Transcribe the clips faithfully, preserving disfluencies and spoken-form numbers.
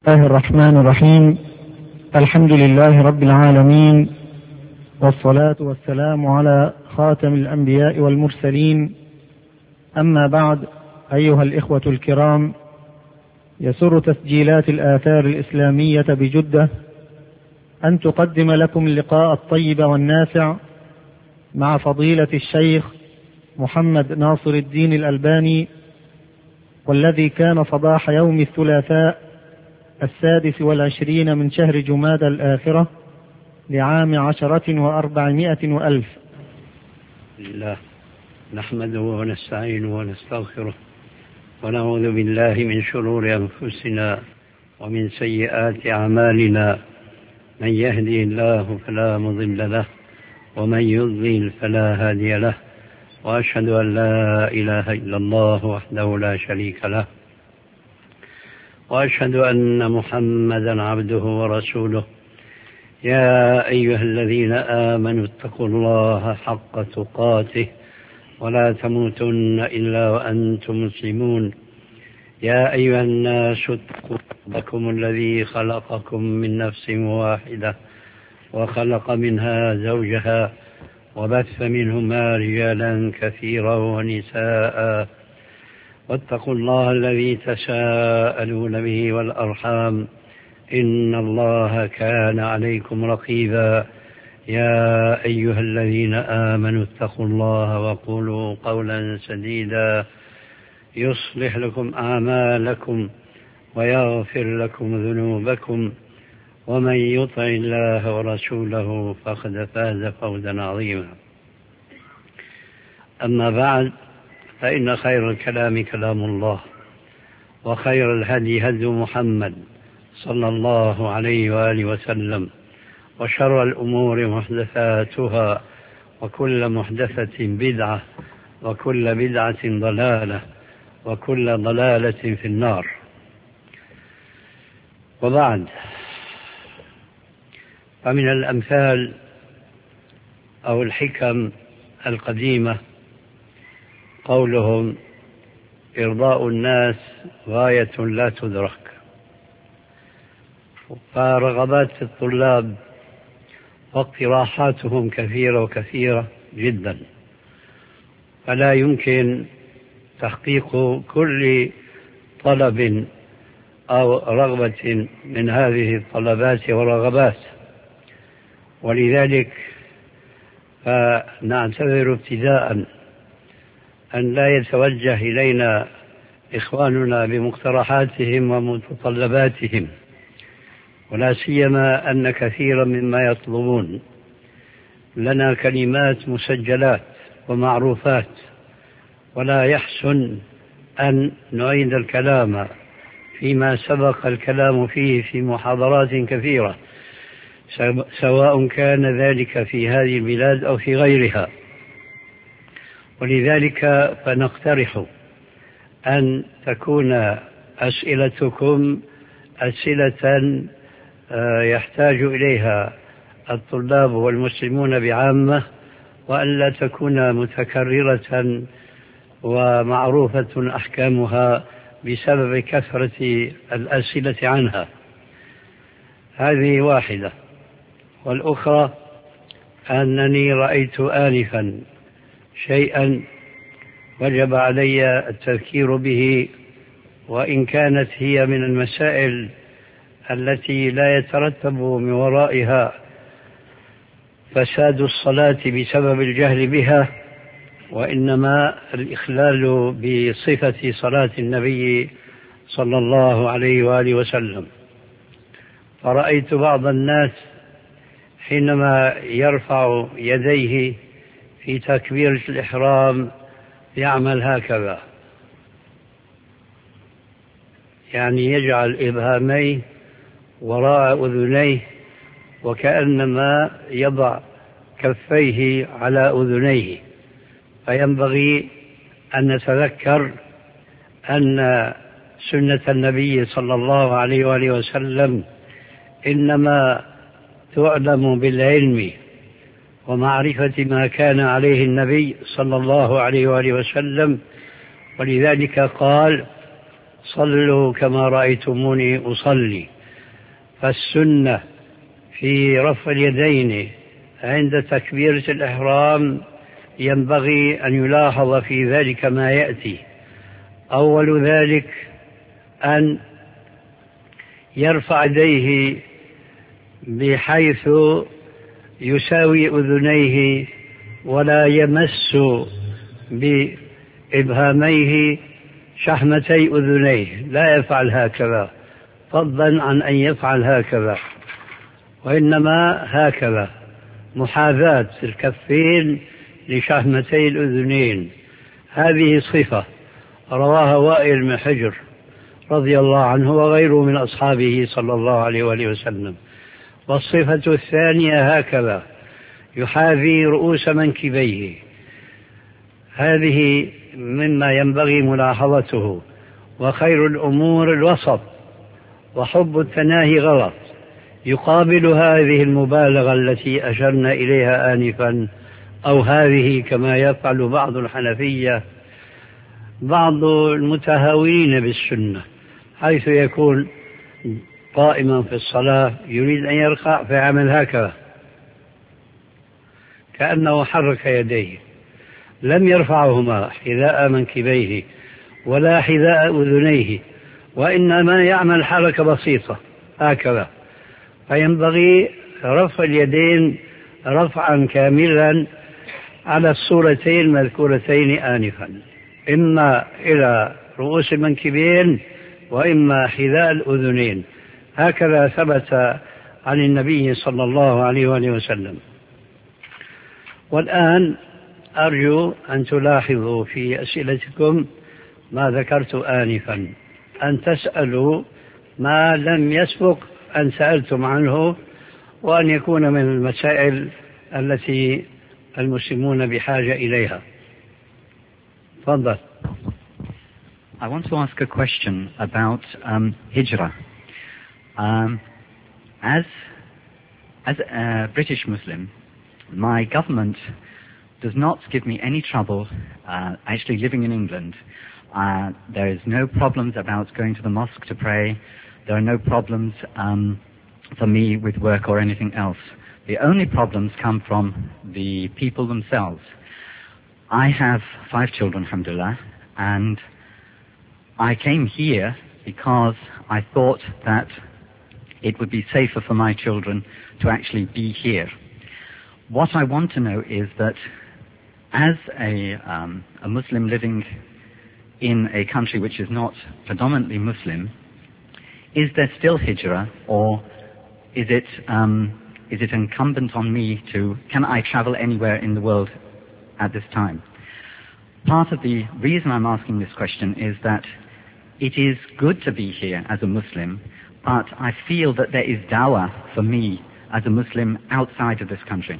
الله الرحمن الرحيم. الحمد لله رب العالمين، والصلاة والسلام على خاتم الأنبياء والمرسلين. أما بعد، أيها الإخوة الكرام، يسر تسجيلات الآثار الإسلامية بجدة أن تقدم لكم اللقاء الطيب والنافع مع فضيلة الشيخ محمد ناصر الدين الألباني، والذي كان صباح يوم الثلاثاء السادس والعشرين من شهر جمادى الآخرة لعام عشرة وأربعمائة وألف. لله نحمده ونستعينه ونستغفره ونعوذ بالله من شرور أنفسنا ومن سيئات أعمالنا، من يهدي الله فلا مضل له ومن يضلل فلا هادي له، وأشهد أن لا إله إلا الله وحده لا شريك له، وأشهد أن محمدا عبده ورسوله. يا أيها الذين آمنوا اتقوا الله حق تقاته ولا تموتن إلا وأنتم مسلمون. يا أيها الناس اتقوا ربكم الذي خلقكم من نفس واحدة وخلق منها زوجها وبث منهما رجالا كثيرا ونساء، واتقوا الله الذي تساءلون به والأرحام إن الله كان عليكم رقيبا. يا أيها الذين آمنوا اتقوا الله وقولوا قولا سديدا يصلح لكم أعمالكم ويغفر لكم ذنوبكم، ومن يطع الله ورسوله فقد فاز فوزا عظيما. أما بعد، فإن خير الكلام كلام الله، وخير الهدي هدي محمد صلى الله عليه وآله وسلم، وشر الأمور محدثاتها، وكل محدثة بدعة، وكل بدعة ضلالة، وكل ضلالة في النار. وبعد، فمن الأمثال أو الحكم القديمة قولهم: إرضاء الناس غاية لا تدرك. فرغبات الطلاب واقتراحاتهم كثيرة وكثيرة جدا، فلا يمكن تحقيق كل طلب أو رغبة من هذه الطلبات ورغبات، ولذلك فنعتذر ابتداء أن لا يتوجه إلينا إخواننا بمقترحاتهم ومتطلباتهم، ولا سيما أن كثيرا مما يطلبون لنا كلمات مسجلات ومعروفات، ولا يحسن أن نعيد الكلام فيما سبق الكلام فيه في محاضرات كثيرة، سواء كان ذلك في هذه البلاد أو في غيرها. ولذلك فنقترح أن تكون أسئلتكم أسئلة يحتاج إليها الطلاب والمسلمون بعامة، وأن لا تكون متكررة ومعروفة أحكامها بسبب كثرة الأسئلة عنها. هذه واحدة. والأخرى أنني رأيت آنفا شيئا وجب علي التذكير به، وإن كانت هي من المسائل التي لا يترتب من ورائها فساد الصلاة بسبب الجهل بها، وإنما الإخلال بصفة صلاة النبي صلى الله عليه وآله وسلم. فرأيت بعض الناس حينما يرفع يديه في تكبيرة الإحرام يعمل هكذا، يعني يجعل إبهاميه وراء أذنيه وكأنما يضع كفيه على أذنيه. فينبغي أن نتذكر أن سنة النبي صلى الله عليه وآله وسلم إنما تعلم بالعلم ومعرفة ما كان عليه النبي صلى الله عليه وآله وسلم. ولذلك قال: صلوا كما رأيتموني أصلي. فالسنة في رفع اليدين عند تكبيرة الإحرام ينبغي أن يلاحظ في ذلك ما يأتي. أول ذلك أن يرفع يديه بحيث يساوي أذنيه ولا يمس بإبهاميه شحمتي أذنيه، لا يفعل هكذا فضلا عن أن يفعل هكذا، وإنما هكذا محاذاة الكفين لشحمتي الأذنين. هذه صفة رواها وائل بن حجر رضي الله عنه وغيره من أصحابه صلى الله عليه وآله وسلم. والصفة الثانية هكذا يحاذي رؤوس منكبيه. هذه مما ينبغي ملاحظته. وخير الأمور الوسط، وحب التناهي غلط. يقابل هذه المبالغة التي أشرنا إليها آنفا، أو هذه كما يفعل بعض الحنفية بعض المتهاونين بالسنة، حيث يكون قائما في الصلاة يريد أن يركع فيعمل هكذا كأنه حرك يديه، لم يرفعهما حذاء منكبيه ولا حذاء أذنيه، وإنما يعمل حركة بسيطة هكذا. فينبغي رفع اليدين رفعا كاملا على الصورتين المذكورتين آنفا، إما إلى رؤوس المنكبين وإما حذاء الأذنين. هكذا ثبت عن النبي صلى الله عليه وآله وسلم. والآن أرجو أن تلاحظوا في أسئلتكم ما ذكرت آنفا، أن تسألوا ما لم يسبق أن سألتم عنه، وأن يكون من المسائل التي المسلمون بحاجة إليها. تفضل. I want to ask a question about um, hijrah. Um, as as a British Muslim, my government does not give me any trouble uh, actually living in England. Uh, there is no problems about going to the mosque to pray. There are no problems um, for me with work or anything else. The only problems come from the people themselves. I have five children, alhamdulillah, and I came here because I thought that it would be safer for my children to actually be here. What I want to know is that as a, um, a Muslim living in a country which is not predominantly Muslim, is there still hijrah, or is it, um, is it incumbent on me to, can I travel anywhere in the world at this time? Part of the reason I'm asking this question is that it is good to be here as a Muslim, but I feel that there is dawah for me as a Muslim outside of this country.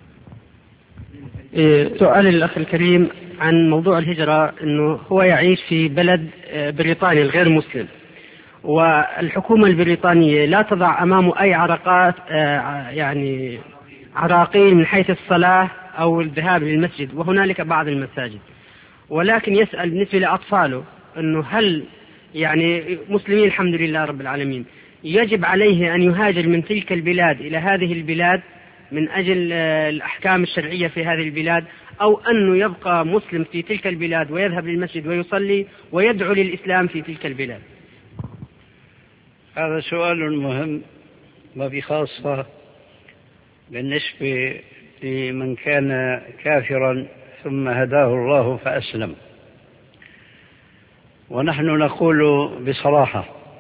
سؤال الأخ الكريم عن موضوع الهجرة، أنه هو يعيش في بلد بريطاني الغير مسلم، والحكومة البريطانية لا تضع أمامه أي عرقات يعني عراقيل من حيث الصلاة أو الذهاب للمسجد، وهنالك بعض المساجد، ولكن يسأل بالنسبة لأطفاله أنه هل يعني مسلمين الحمد لله رب العالمين يجب عليه أن يهاجر من تلك البلاد إلى هذه البلاد من أجل الأحكام الشرعية في هذه البلاد، أو أنه يبقى مسلم في تلك البلاد ويذهب للمسجد ويصلي ويدعو للإسلام في تلك البلاد؟ هذا سؤال مهم، وبخاصة بالنسبة لمن كان كافرا ثم هداه الله فأسلم. ونحن نقول بصراحة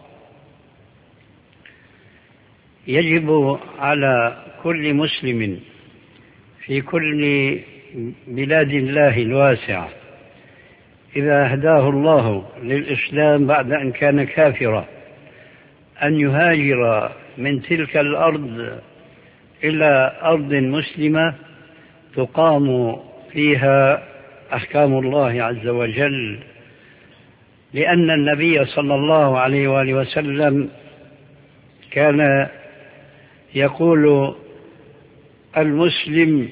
يجب على كل مسلم في كل بلاد الله الواسعة إذا هداه الله للإسلام بعد أن كان كافرا أن يهاجر من تلك الأرض إلى أرض مسلمة تقام فيها أحكام الله عز وجل، لأن النبي صلى الله عليه وآله وسلم كان يقول المسلم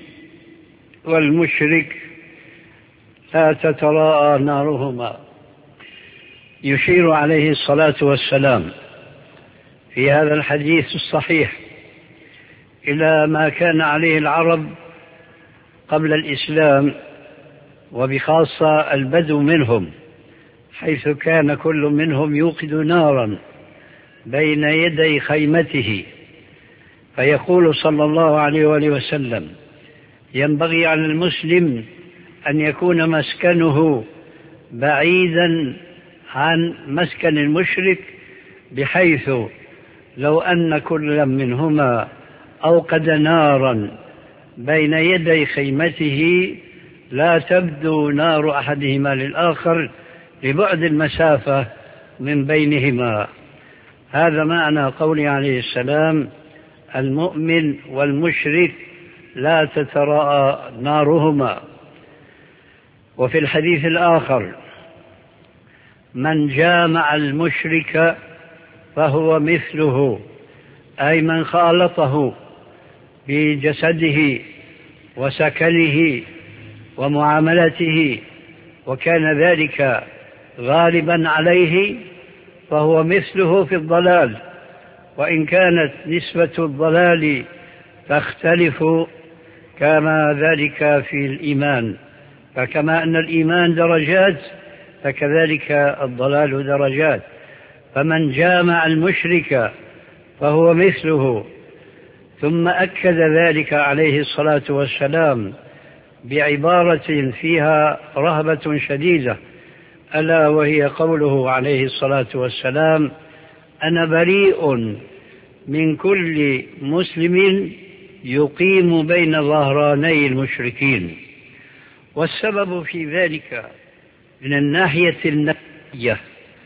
والمشرك لا تتراءى نارهما، يشير عليه الصلاة والسلام في هذا الحديث الصحيح إلى ما كان عليه العرب قبل الإسلام، وبخاصة البدو منهم، حيث كان كل منهم يوقد نارا بين يدي خيمته، فيقول صلى الله عليه وآله وسلم: ينبغي على المسلم أن يكون مسكنه بعيدا عن مسكن المشرك، بحيث لو أن كل منهما أوقد نارا بين يدي خيمته لا تبدو نار أحدهما للآخر لبعد المسافة من بينهما. هذا معنى قوله عليه السلام: المؤمن والمشرك لا تتراءى نارهما. وفي الحديث الآخر: من جامع المشرك فهو مثله، أي من خالطه بجسده وسكنه ومعاملته وكان ذلك غالبا عليه، فهو مثله في الضلال، وإن كانت نسبة الضلال تختلف كما ذلك في الإيمان، فكما أن الإيمان درجات فكذلك الضلال درجات. فمن جامع المشرك فهو مثله. ثم أكد ذلك عليه الصلاة والسلام بعبارة فيها رهبة شديدة، ألا وهي قوله عليه الصلاة والسلام: أنا بريء من كل مسلم يقيم بين ظهراني المشركين. والسبب في ذلك من الناحية النفسية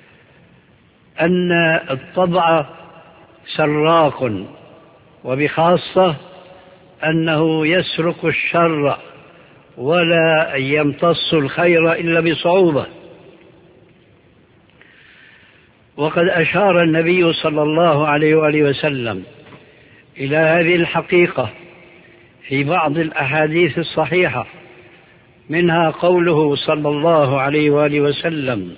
أن الطبع سراق، وبخاصة أنه يسرق الشر ولا يمتص الخير إلا بصعوبة. وقد أشار النبي صلى الله عليه وآله وسلم إلى هذه الحقيقة في بعض الأحاديث الصحيحة، منها قوله صلى الله عليه وآله وسلم: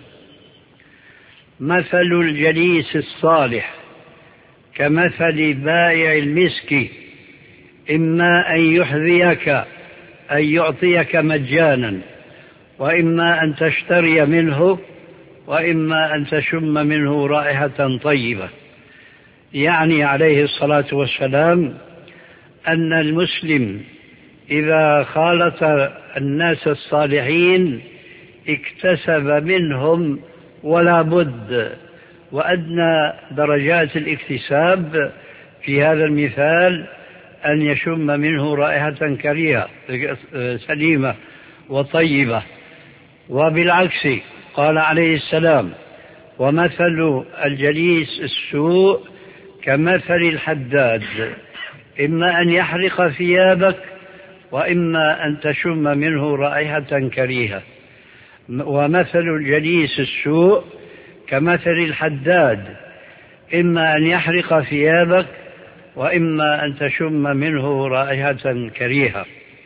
مثل الجليس الصالح كمثل بائع المسك، إما أن يحذيك أن يعطيك مجانا، وإما أن تشتري منه، وإما أن تشم منه رائحة طيبة. يعني عليه الصلاة والسلام أن المسلم إذا خالط الناس الصالحين اكتسب منهم ولا بد. وأدنى درجات الاكتساب في هذا المثال أن يشم منه رائحة كريهة سليمة وطيبة. وبالعكس قال عليه السلام: ومثل الجليس السوء كمثل الحداد، إما أن يحرق ثيابك، وإما أن تشم منه رائحة كريهة. ومثل الجليس السوء كمثل الحداد، إما أن يحرق ثيابك، وإما أن تشم منه رائحة كريهة.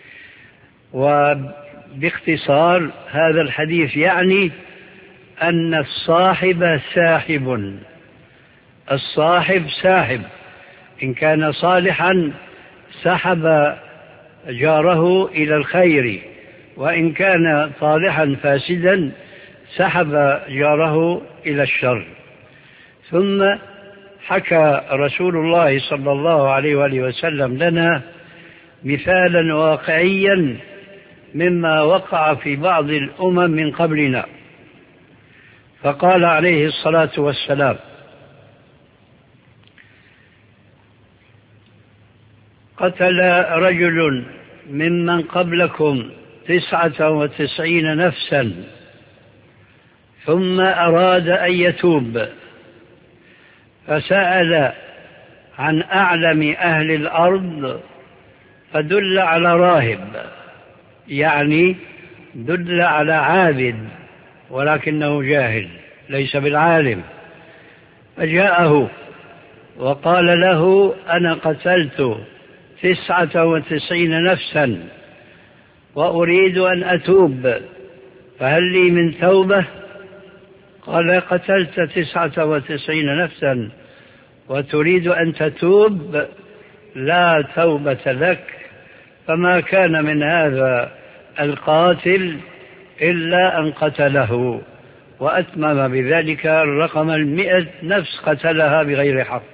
وباختصار هذا الحديث يعني أن الصاحب ساحب، الصاحب ساحب، إن كان صالحا سحب جاره إلى الخير، وإن كان صالحا فاسدا سحب جاره إلى الشر. ثم حكى رسول الله صلى الله عليه وآله وسلم لنا مثالا واقعيا مما وقع في بعض الأمم من قبلنا، فقال عليه الصلاة والسلام: قتل رجل ممن قبلكم تسعة وتسعين نفسا ثم أراد أن يتوب، فسأل عن أعلم أهل الأرض فدل على راهب، يعني دل على عابد ولكنه جاهل ليس بالعالم، فجاءه وقال له: أنا قتلت تسعة وتسعين نفسا وأريد أن أتوب، فهل لي من توبة؟ قال قتلت تسعة وتسعين نفسا وتريد أن تتوب؟ لا توبة لك. فما كان من هذا القاتل إلا أن قتله، وأتمم بذلك الرقم المئة نفس قتلها بغير حق.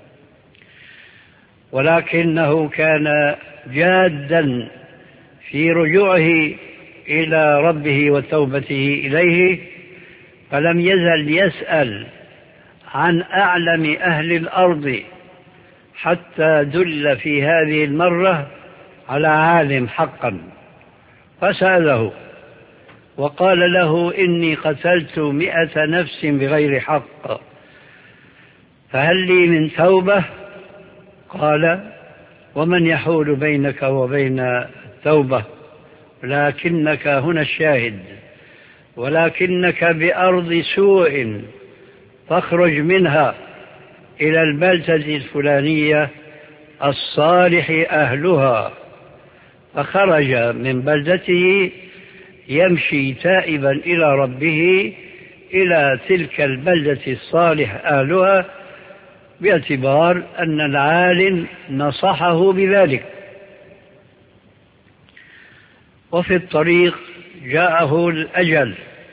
ولكنه كان جادا في رجوعه إلى ربه وتوبته إليه، فلم يزل يسأل عن أعلم أهل الأرض حتى دل في هذه المرة على عالم حقا، فسأله وقال له إني قتلت مئة نفس بغير حق، فهل لي من توبة؟ قال: ومن يحول بينك وبين التوبة؟ لكنك هنا الشاهد، ولكنك بأرض سوء فاخرج منها إلى البلدة الفلانية الصالح أهلها. فخرج من بلدته يمشي تائبا إلى ربه إلى تلك البلدة الصالح أهلها، باعتبار أن العالم نصحه بذلك. وفي الطريق جاءه الأجل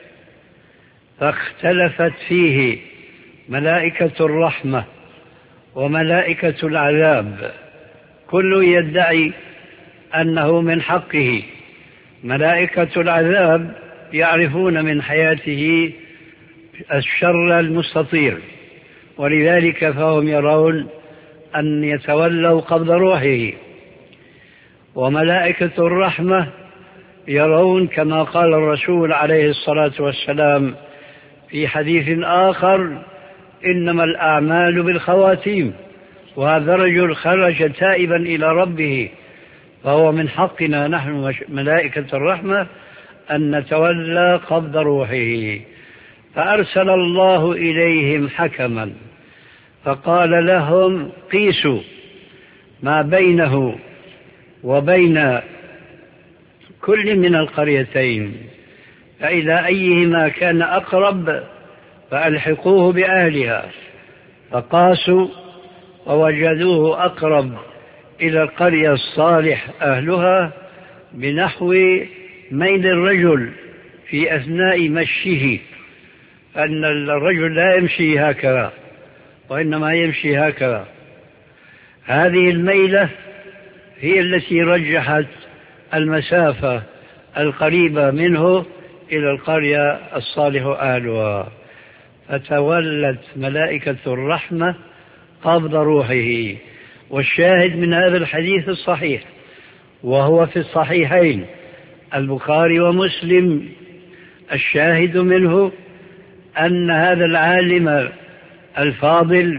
فاختلفت فيه ملائكة الرحمة وملائكة العذاب، كل يدعي أنه من حقه. ملائكة العذاب يعرفون من حياته الشر المستطير، ولذلك فهم يرون أن يتولوا قبض روحه. وملائكة الرحمة يرون كما قال الرسول عليه الصلاة والسلام في حديث آخر: إنما الأعمال بالخواتيم. وهذا رجل خرج تائبا إلى ربه، فهو من حقنا نحن ملائكة الرحمة أن نتولى قبض روحه. فأرسل الله إليهم حكما فقال لهم: قيسوا ما بينه وبين كل من القريتين، فإذا أيهما كان أقرب فألحقوه بأهلها. فقاسوا ووجدوه أقرب إلى القرية الصالح أهلها بنحو ميل الرجل في أثناء مشيه، أن الرجل لا يمشي هكذا وإنما يمشي هكذا. هذه الميلة هي التي رجحت المسافة القريبة منه إلى القرية الصالح أهلها، فتولت ملائكة الرحمة قبض روحه. والشاهد من هذا الحديث الصحيح، وهو في الصحيحين البخاري ومسلم، الشاهد منه أن هذا العالم الفاضل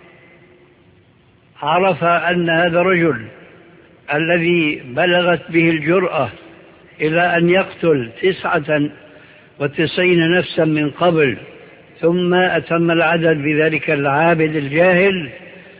عرف أن هذا الرجل الذي بلغت به الجرأة إلى أن يقتل تسعة وتسعين نفسا من قبل ثم أتم العدد بذلك العابد الجاهل،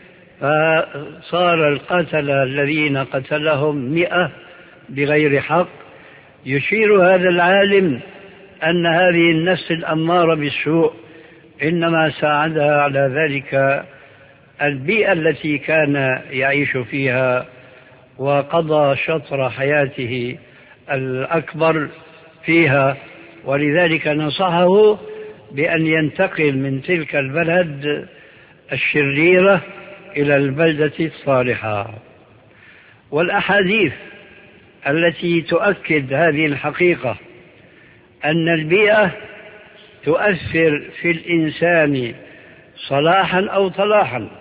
فصار القتلة الذين قتلهم مئة بغير حق. يشير هذا العالم أن هذه النفس الأمارة بالسوء إنما ساعدها على ذلك البيئة التي كان يعيش فيها، وقضى شطر حياته الأكبر فيها، ولذلك نصحه بأن ينتقل من تلك البلد الشريرة إلى البلدة الصالحة. والأحاديث التي تؤكد هذه الحقيقة أن البيئة تؤثر في الإنسان صلاحا أو طلاحا.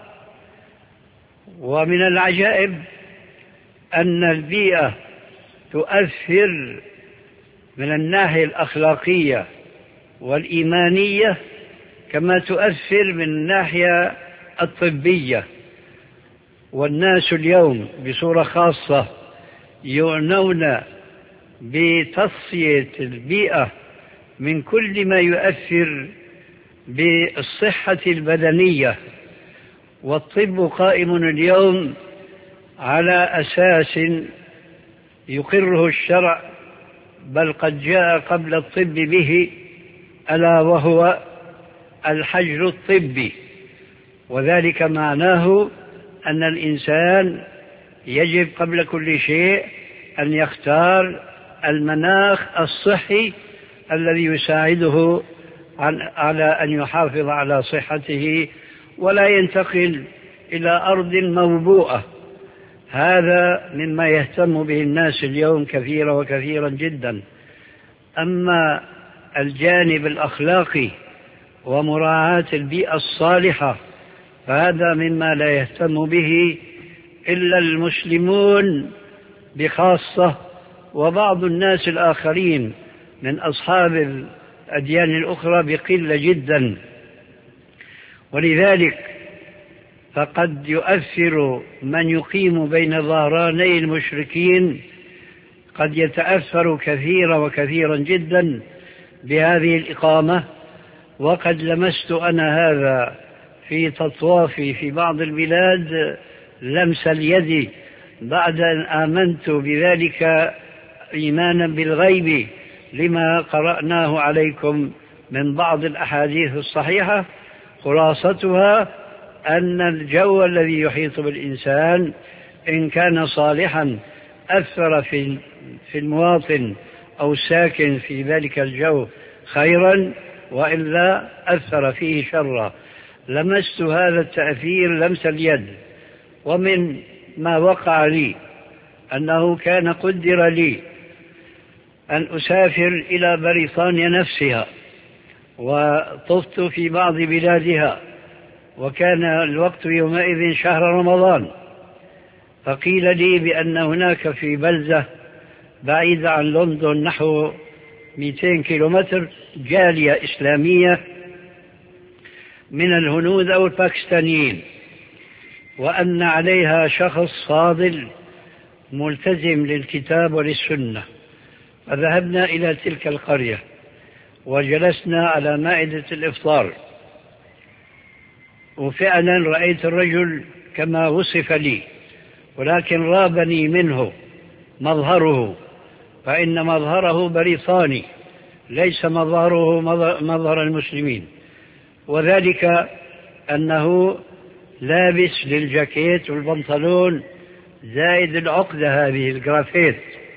ومن العجائب أن البيئة تؤثر من الناحية الأخلاقية والإيمانية كما تؤثر من الناحية الطبية. والناس اليوم بصورة خاصة يعنون بتصفية البيئة من كل ما يؤثر بالصحة البدنية. والطب قائم اليوم على أساس يقره الشرع، بل قد جاء قبل الطب به، ألا وهو الحجر الطبي، وذلك معناه أن الإنسان يجب قبل كل شيء أن يختار المناخ الصحي الذي يساعده على أن يحافظ على صحته ولا ينتقل إلى أرض موبوءة. هذا مما يهتم به الناس اليوم كثيرا وكثيرا جدا. أما الجانب الأخلاقي ومراعاة البيئة الصالحة فهذا مما لا يهتم به إلا المسلمون بخاصة، وبعض الناس الآخرين من أصحاب الأديان الأخرى بقلة جدا. ولذلك فقد يؤثر من يقيم بين ظهراني المشركين، قد يتأثر كثيرا وكثيرا جدا بهذه الإقامة. وقد لمست أنا هذا في تطوافي في بعض البلاد لمس اليد بعد أن آمنت بذلك إيمانا بالغيب لما قرأناه عليكم من بعض الأحاديث الصحيحة. خلاصتها أن الجو الذي يحيط بالإنسان إن كان صالحا أثر في في المواطن أو ساكن في ذلك الجو خيرا، وإلا أثر فيه شرا. لمست هذا التأثير لمس اليد. ومن ما وقع لي أنه كان قدر لي أن أسافر إلى بريطانيا نفسها، وطفت في بعض بلادها، وكان الوقت يومئذ شهر رمضان. فقيل لي بأن هناك في بلدة بعيدة عن لندن نحو مئتين كيلومتر جالية إسلامية من الهنود أو الباكستانيين، وأن عليها شخص فاضل ملتزم للكتاب وللسنة. فذهبنا إلى تلك القرية وجلسنا على مائدة الإفطار، وفعلا رأيت الرجل كما وصف لي، ولكن رابني منه مظهره، فإن مظهره بريطاني ليس مظهره مظهر المسلمين، وذلك أنه لابس للجاكيت والبنطلون زائد العقدة هذه الجرافيت.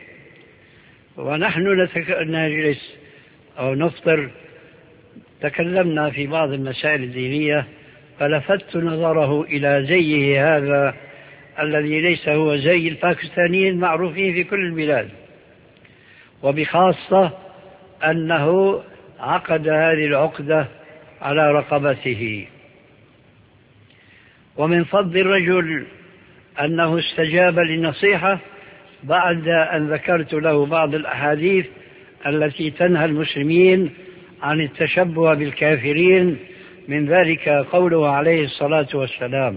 ونحن نجلس أو نفطر تكلمنا في بعض المسائل الدينية، فلفت نظره إلى زيه هذا الذي ليس هو زي الباكستانيين المعروفين في كل البلاد، وبخاصة أنه عقد هذه العقدة على رقبته. ومن فضل الرجل أنه استجاب للنصيحة بعد أن ذكرت له بعض الأحاديث التي تنهى المسلمين عن التشبه بالكافرين، من ذلك قوله عليه الصلاة والسلام: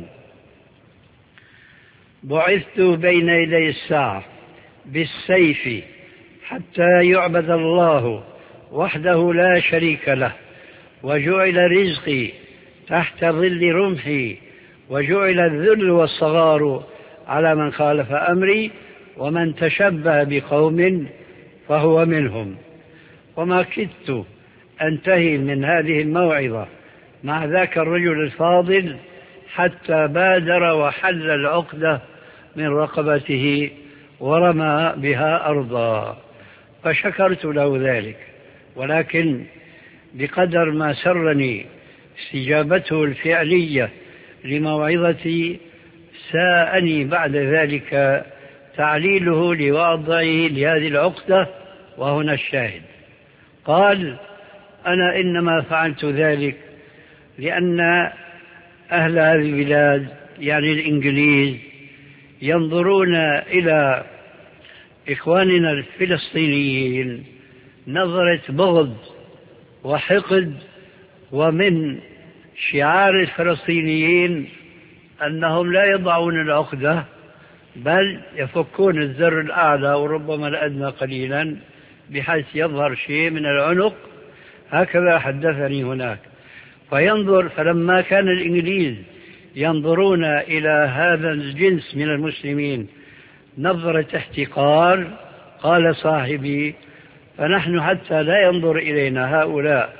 بعثت بين يدي الساعة بالسيف حتى يعبد الله وحده لا شريك له، وجعل رزقي تحت ظل رمحي، وجعل الذل والصغار على من خالف أمري، ومن تشبه بقوم فهو منهم. وما كدت أنتهي من هذه الموعظة مع ذاك الرجل الفاضل حتى بادر وحل العقدة من رقبته ورمى بها أرضا، فشكرت له ذلك. ولكن بقدر ما سرني استجابته الفعلية لموعظتي، ساءني بعد ذلك تعليله لوضعه لهذه العقدة. وهنا الشاهد: قال: أنا إنما فعلت ذلك لأن أهل هذه البلاد يعني الإنجليز ينظرون إلى إخواننا الفلسطينيين نظرة بغض وحقد، ومن شعار الفلسطينيين أنهم لا يضعون العقدة بل يفكون الزر الأعلى وربما الأدنى قليلا بحيث يظهر شيء من العنق. هكذا حدثني هناك. فينظر فلما كان الإنجليز ينظرون إلى هذا الجنس من المسلمين نظرة احتقار، قال صاحبي: فنحن حتى لا ينظر إلينا هؤلاء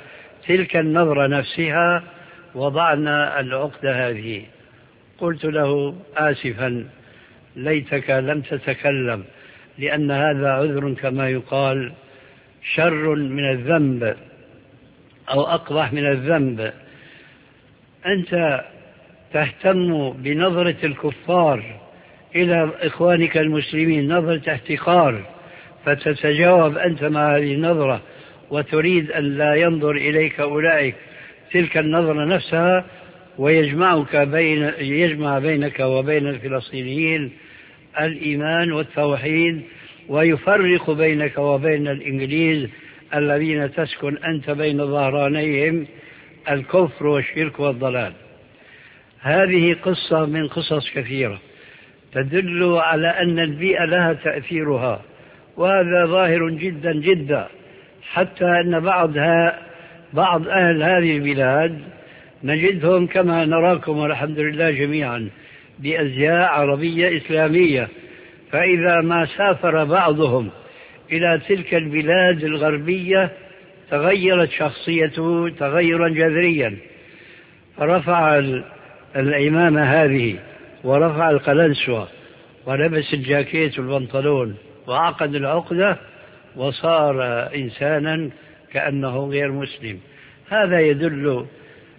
تلك النظرة نفسها وضعنا العقدة هذه. قلت له آسفا ليتك لم تتكلم، لأن هذا عذر كما يقال، شر من الذنب أو أقبح من الذنب. أنت تهتم بنظرة الكفار إلى إخوانك المسلمين نظرة احتقار، فتتجاوب أنت مع هذه النظرة وتريد أن لا ينظر إليك أولئك تلك النظرة نفسها، ويجمعك بين يجمع بينك وبين الفلسطينيين الإيمان والتوحيد، ويفرق بينك وبين الإنجليز الذين تسكن أنت بين ظهرانيهم الكفر والشرك والضلال. هذه قصة من قصص كثيرة تدل على أن البيئة لها تأثيرها، وهذا ظاهر جدا جدا، حتى أن بعضها بعض أهل هذه البلاد نجدهم كما نراكم والحمد لله جميعا بأزياء عربية إسلامية، فإذا ما سافر بعضهم إلى تلك البلاد الغربية تغيرت شخصيته تغيرا جذريا، فرفع العمامة هذه ورفع القلنسوة ولبس الجاكيت والبنطلون وعقد العقدة وصار إنسانا كأنه غير مسلم. هذا يدل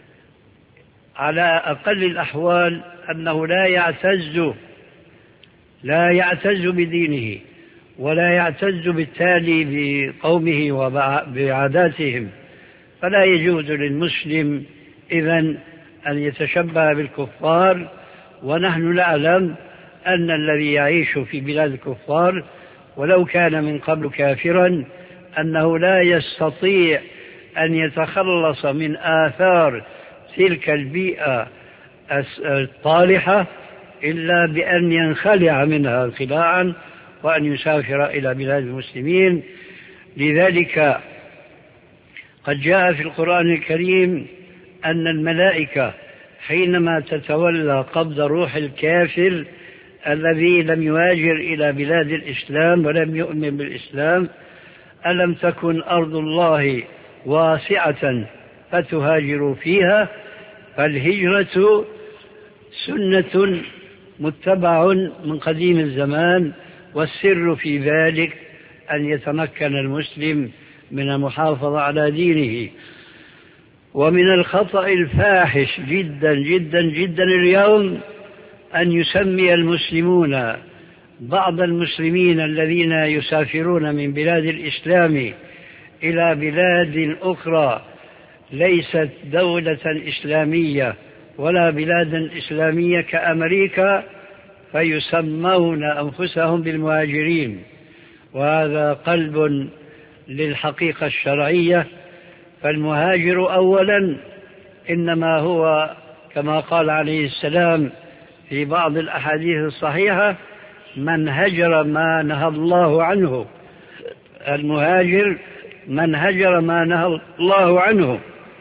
على أقل الأحوال أنه لا يعتز لا يعتز بدينه ولا يعتز بالتالي بقومه وبعاداتهم، فلا يجوز للمسلم إذن أن يتشبه بالكفار. ونحن نعلم أن الذي يعيش في بلاد الكفار ولو كان من قبل كافرا أنه لا يستطيع أن يتخلص من آثار تلك البيئة الطالحة إلا بأن ينخلع منها خلاعا وأن يسافر إلى بلاد المسلمين. لذلك قد جاء في القرآن الكريم أن الملائكة حينما تتولى قبض روح الكافر الذي لم يهاجر إلى بلاد الإسلام ولم يؤمن بالإسلام، ألم تكن أرض الله واسعة فتهاجروا فيها، فالهجرة سنة متبع من قديم الزمان، والسر في ذلك أن يتمكن المسلم من المحافظة على دينه. ومن الخطأ الفاحش جدا جدا جدا اليوم أن يسمي المسلمون بعض المسلمين الذين يسافرون من بلاد الإسلام إلى بلاد أخرى ليست دولة إسلامية ولا بلادا إسلامية كأمريكا، فيسمون أنفسهم بالمهاجرين، وهذا قلب للحقيقة الشرعية. فالمهاجر أولا إنما هو كما قال عليه السلام في بعض الأحاديث الصحيحة من هجر ما نهى الله عنه. المهاجر من هجر ما نهى الله عنه.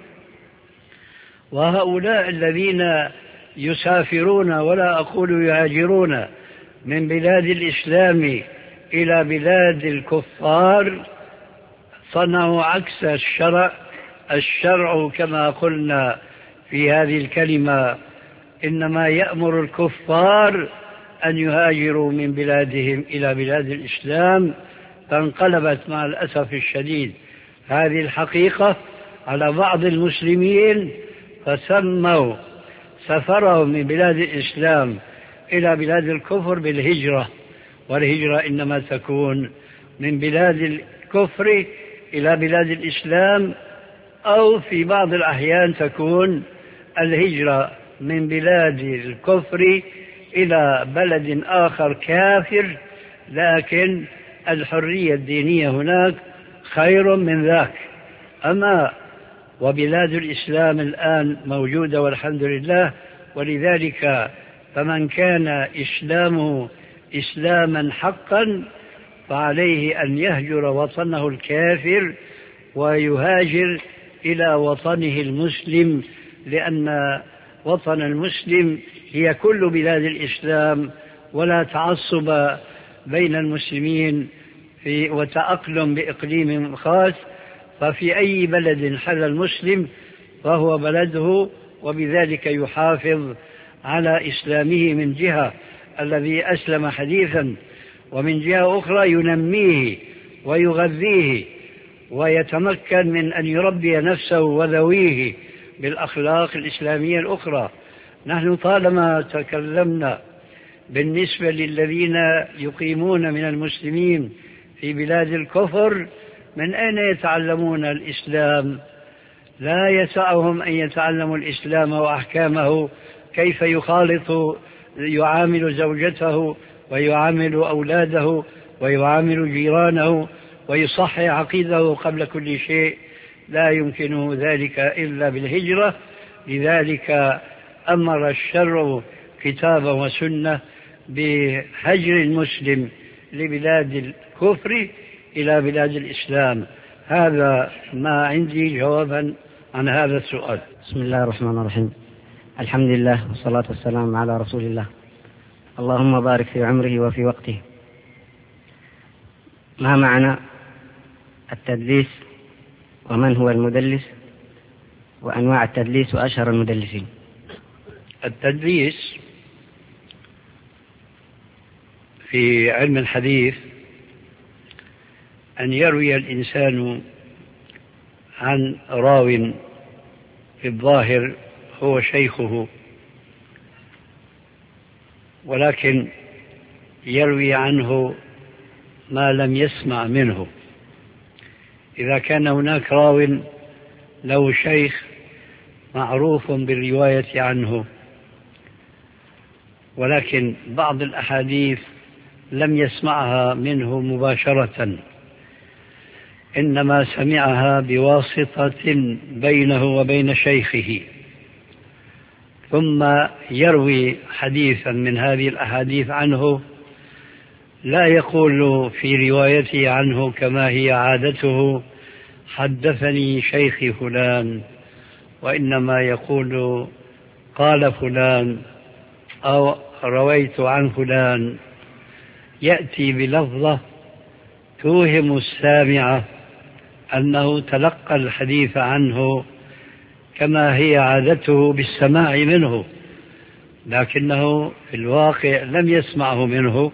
وهؤلاء الذين يسافرون ولا أقول يهاجرون من بلاد الإسلام إلى بلاد الكفار صنعوا عكس الشرع. الشرع كما قلنا في هذه الكلمة إنما يأمر الكفار أن يهاجروا من بلادهم إلى بلاد الإسلام، فانقلبت مع الأسف الشديد هذه الحقيقة على بعض المسلمين، فسموا سفرهم من بلاد الإسلام إلى بلاد الكفر بالهجرة، والهجرة إنما تكون من بلاد الكفر إلى بلاد الإسلام، أو في بعض الأحيان تكون الهجرة من بلاد الكفر إلى بلد آخر كافر، لكن الحرية الدينية هناك خير من ذاك. أما وبلاد الإسلام الآن موجودة والحمد لله، ولذلك فمن كان إسلامه إسلاما حقا فعليه أن يهجر وطنه الكافر ويهاجر إلى وطنه المسلم، لأن وطن المسلم هي كل بلاد الإسلام، ولا تعصب بين المسلمين في وتأقلم بإقليم خاص. ففي أي بلد حل المسلم فهو بلده، وبذلك يحافظ على إسلامه من جهة الذي أسلم حديثا، ومن جهة أخرى ينميه ويغذيه ويتمكن من أن يربي نفسه وذويه بالأخلاق الإسلامية الأخرى. نحن طالما تكلمنا بالنسبة للذين يقيمون من المسلمين في بلاد الكفر، من أين يتعلمون الإسلام؟ لا يسعهم أن يتعلموا الإسلام وأحكامه، كيف يخالط يعامل زوجته ويعامل أولاده ويعامل جيرانه ويصحح عقيده قبل كل شيء. لا يمكنه ذلك إلا بالهجرة. لذلك أمر الشرع كتابا وسنة بهجر المسلم لبلاد الكفر إلى بلاد الإسلام. هذا ما عندي جوابا عن هذا السؤال. بسم الله الرحمن الرحيم. الحمد لله والصلاة والسلام على رسول الله. اللهم بارك في عمره وفي وقته. ما معنى التدليس، ومن هو المدلس، وأنواع التدليس وأشهر المدلسين؟ التدليس في علم الحديث أن يروي الإنسان عن راو في الظاهر هو شيخه، ولكن يروي عنه ما لم يسمع منه. إذا كان هناك راو له شيخ معروف بالرواية عنه، ولكن بعض الأحاديث لم يسمعها منه مباشرة، إنما سمعها بواسطة بينه وبين شيخه، ثم يروي حديثا من هذه الأحاديث عنه، لا يقول في روايته عنه كما هي عادته حدثني شيخي فلان، وإنما يقول قال فلان أو رويت عن فلان، يأتي بلفظة توهم السامع أنه تلقى الحديث عنه كما هي عادته بالسماع منه، لكنه في الواقع لم يسمعه منه،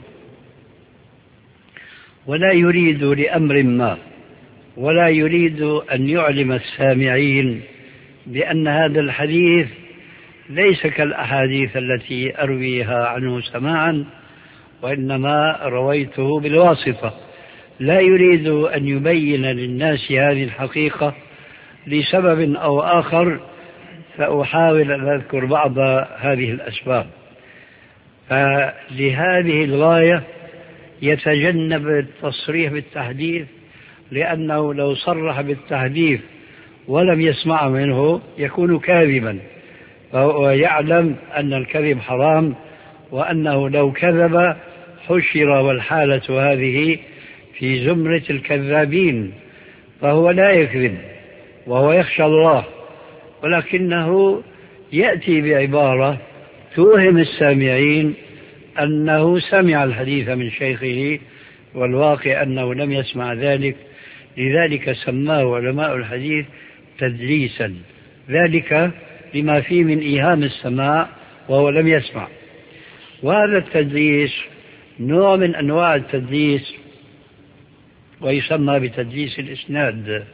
ولا يريد لأمر ما، ولا يريد أن يعلم السامعين بأن هذا الحديث ليس كالأحاديث التي أرويها عنه سماعا، وإنما رويته بالواسطة. لا يريد أن يبين للناس هذه الحقيقة لسبب أو آخر، فأحاول أن أذكر بعض هذه الأسباب. فلهذه الغاية يتجنب التصريح بالتحديث، لأنه لو صرح بالتحديث ولم يسمع منه يكون كاذبا، فهو يعلم أن الكذب حرام، وأنه لو كذب حشر، والحالة هذه في زمرة الكذابين، فهو لا يكذب وهو يخشى الله، ولكنه يأتي بعبارة توهم السامعين أنه سمع الحديث من شيخه، والواقع أنه لم يسمع ذلك. لذلك سماه علماء الحديث تدليسا، ذلك لما فيه من إيهام السماع وهو لم يسمع. وهذا التدليس نوع من أنواع التدليس، ويسمى بتدليس الإسناد.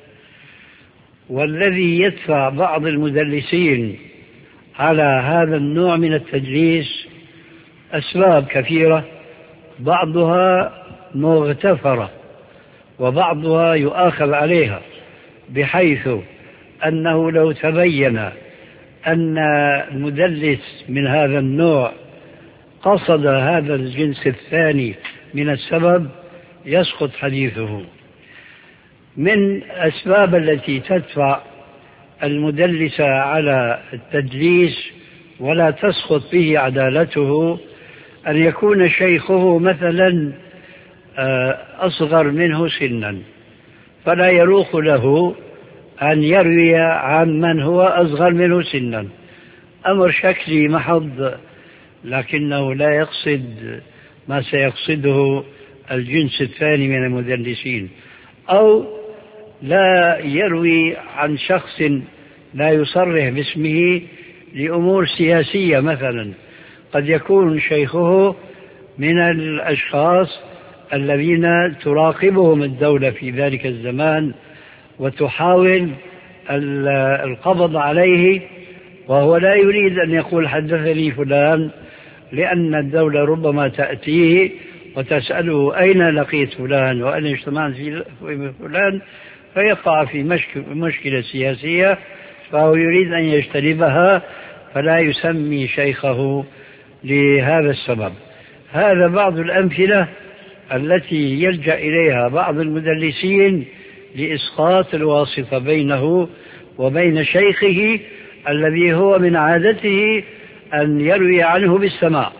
والذي يدفع بعض المدلسين على هذا النوع من التدليس أسباب كثيرة، بعضها مغتفرة وبعضها يؤاخذ عليها، بحيث أنه لو تبين أن المدلس من هذا النوع قصد هذا الجنس الثاني من السبب يسقط حديثه. من أسباب التي تدفع المدلس على التدليس ولا تسقط به عدالته أن يكون شيخه مثلا أصغر منه سنا، فلا يروق له أن يروي عن من هو أصغر منه سنا. أمر شكلي محض، لكنه لا يقصد ما سيقصده الجنس الثاني من المدلسين. أو لا يروي عن شخص لا يصرح باسمه لأمور سياسية مثلا، قد يكون شيخه من الأشخاص الذين تراقبهم الدولة في ذلك الزمان وتحاول القبض عليه، وهو لا يريد أن يقول حدثني فلان، لأن الدولة ربما تأتيه وتسأله أين لقيت فلان وأين اجتمعت في فلان، فيقع في مشكلة سياسية فهو يريد أن يجتنبها، فلا يسمي شيخه لهذا السبب. هذا بعض الأمثلة التي يلجأ إليها بعض المدلسين لإسقاط الواسطة بينه وبين شيخه الذي هو من عادته أن يروي عنه بالسماع.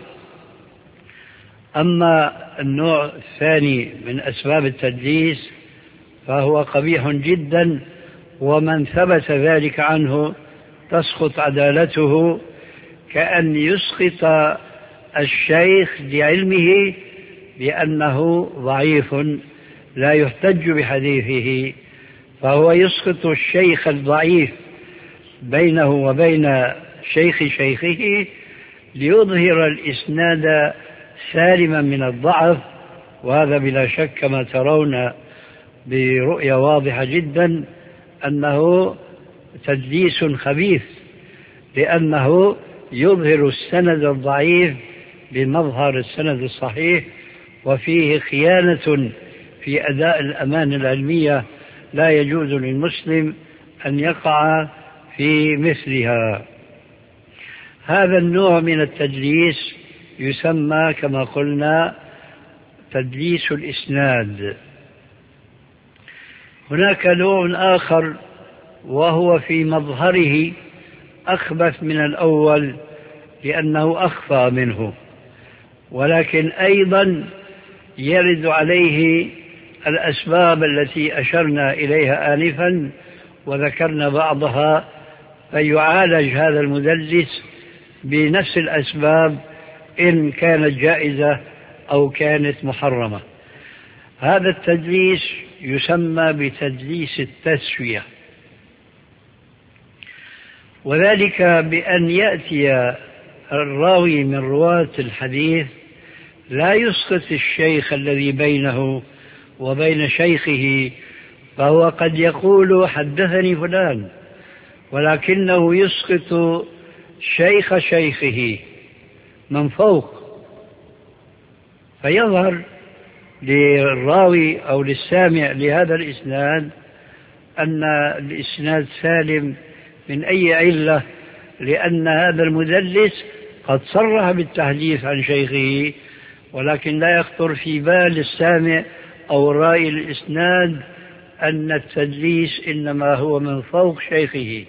أما النوع الثاني من أسباب التدليس فهو قبيح جدا، ومن ثبت ذلك عنه تسقط عدالته، كأن يسقط الشيخ لعلمه بأنه ضعيف لا يحتج بحديثه، فهو يسقط الشيخ الضعيف بينه وبين شيخ شيخه ليظهر الإسناد سالما من الضعف، وهذا بلا شك كما ترون برؤية واضحة جدا أنه تدليس خبيث، لأنه يظهر السند الضعيف بمظهر السند الصحيح، وفيه خيانة في أداء الأمانة العلمية لا يجوز للمسلم أن يقع في مثلها. هذا النوع من التدليس يسمى كما قلنا تدليس الإسناد. هناك نوع آخر وهو في مظهره أخبث من الأول لأنه أخفى منه، ولكن أيضا يرد عليه الأسباب التي أشرنا إليها آنفا وذكرنا بعضها، فيعالج هذا المدلس بنفس الأسباب إن كانت جائزة أو كانت محرمة. هذا التدليس يسمى بتدليس التسوية، وذلك بأن يأتي الراوي من رواة الحديث لا يسقط الشيخ الذي بينه وبين شيخه، فهو قد يقول حدثني فلان، ولكنه يسقط شيخ شيخه من فوق، فيظهر للراوي أو للسامع لهذا الإسناد أن الإسناد سالم من أي علة، لأن هذا المدلس قد صرح بالتحديث عن شيخه، ولكن لا يخطر في بال السامع أو الرائي الإسناد أن التدليس إنما هو من فوق شيخه.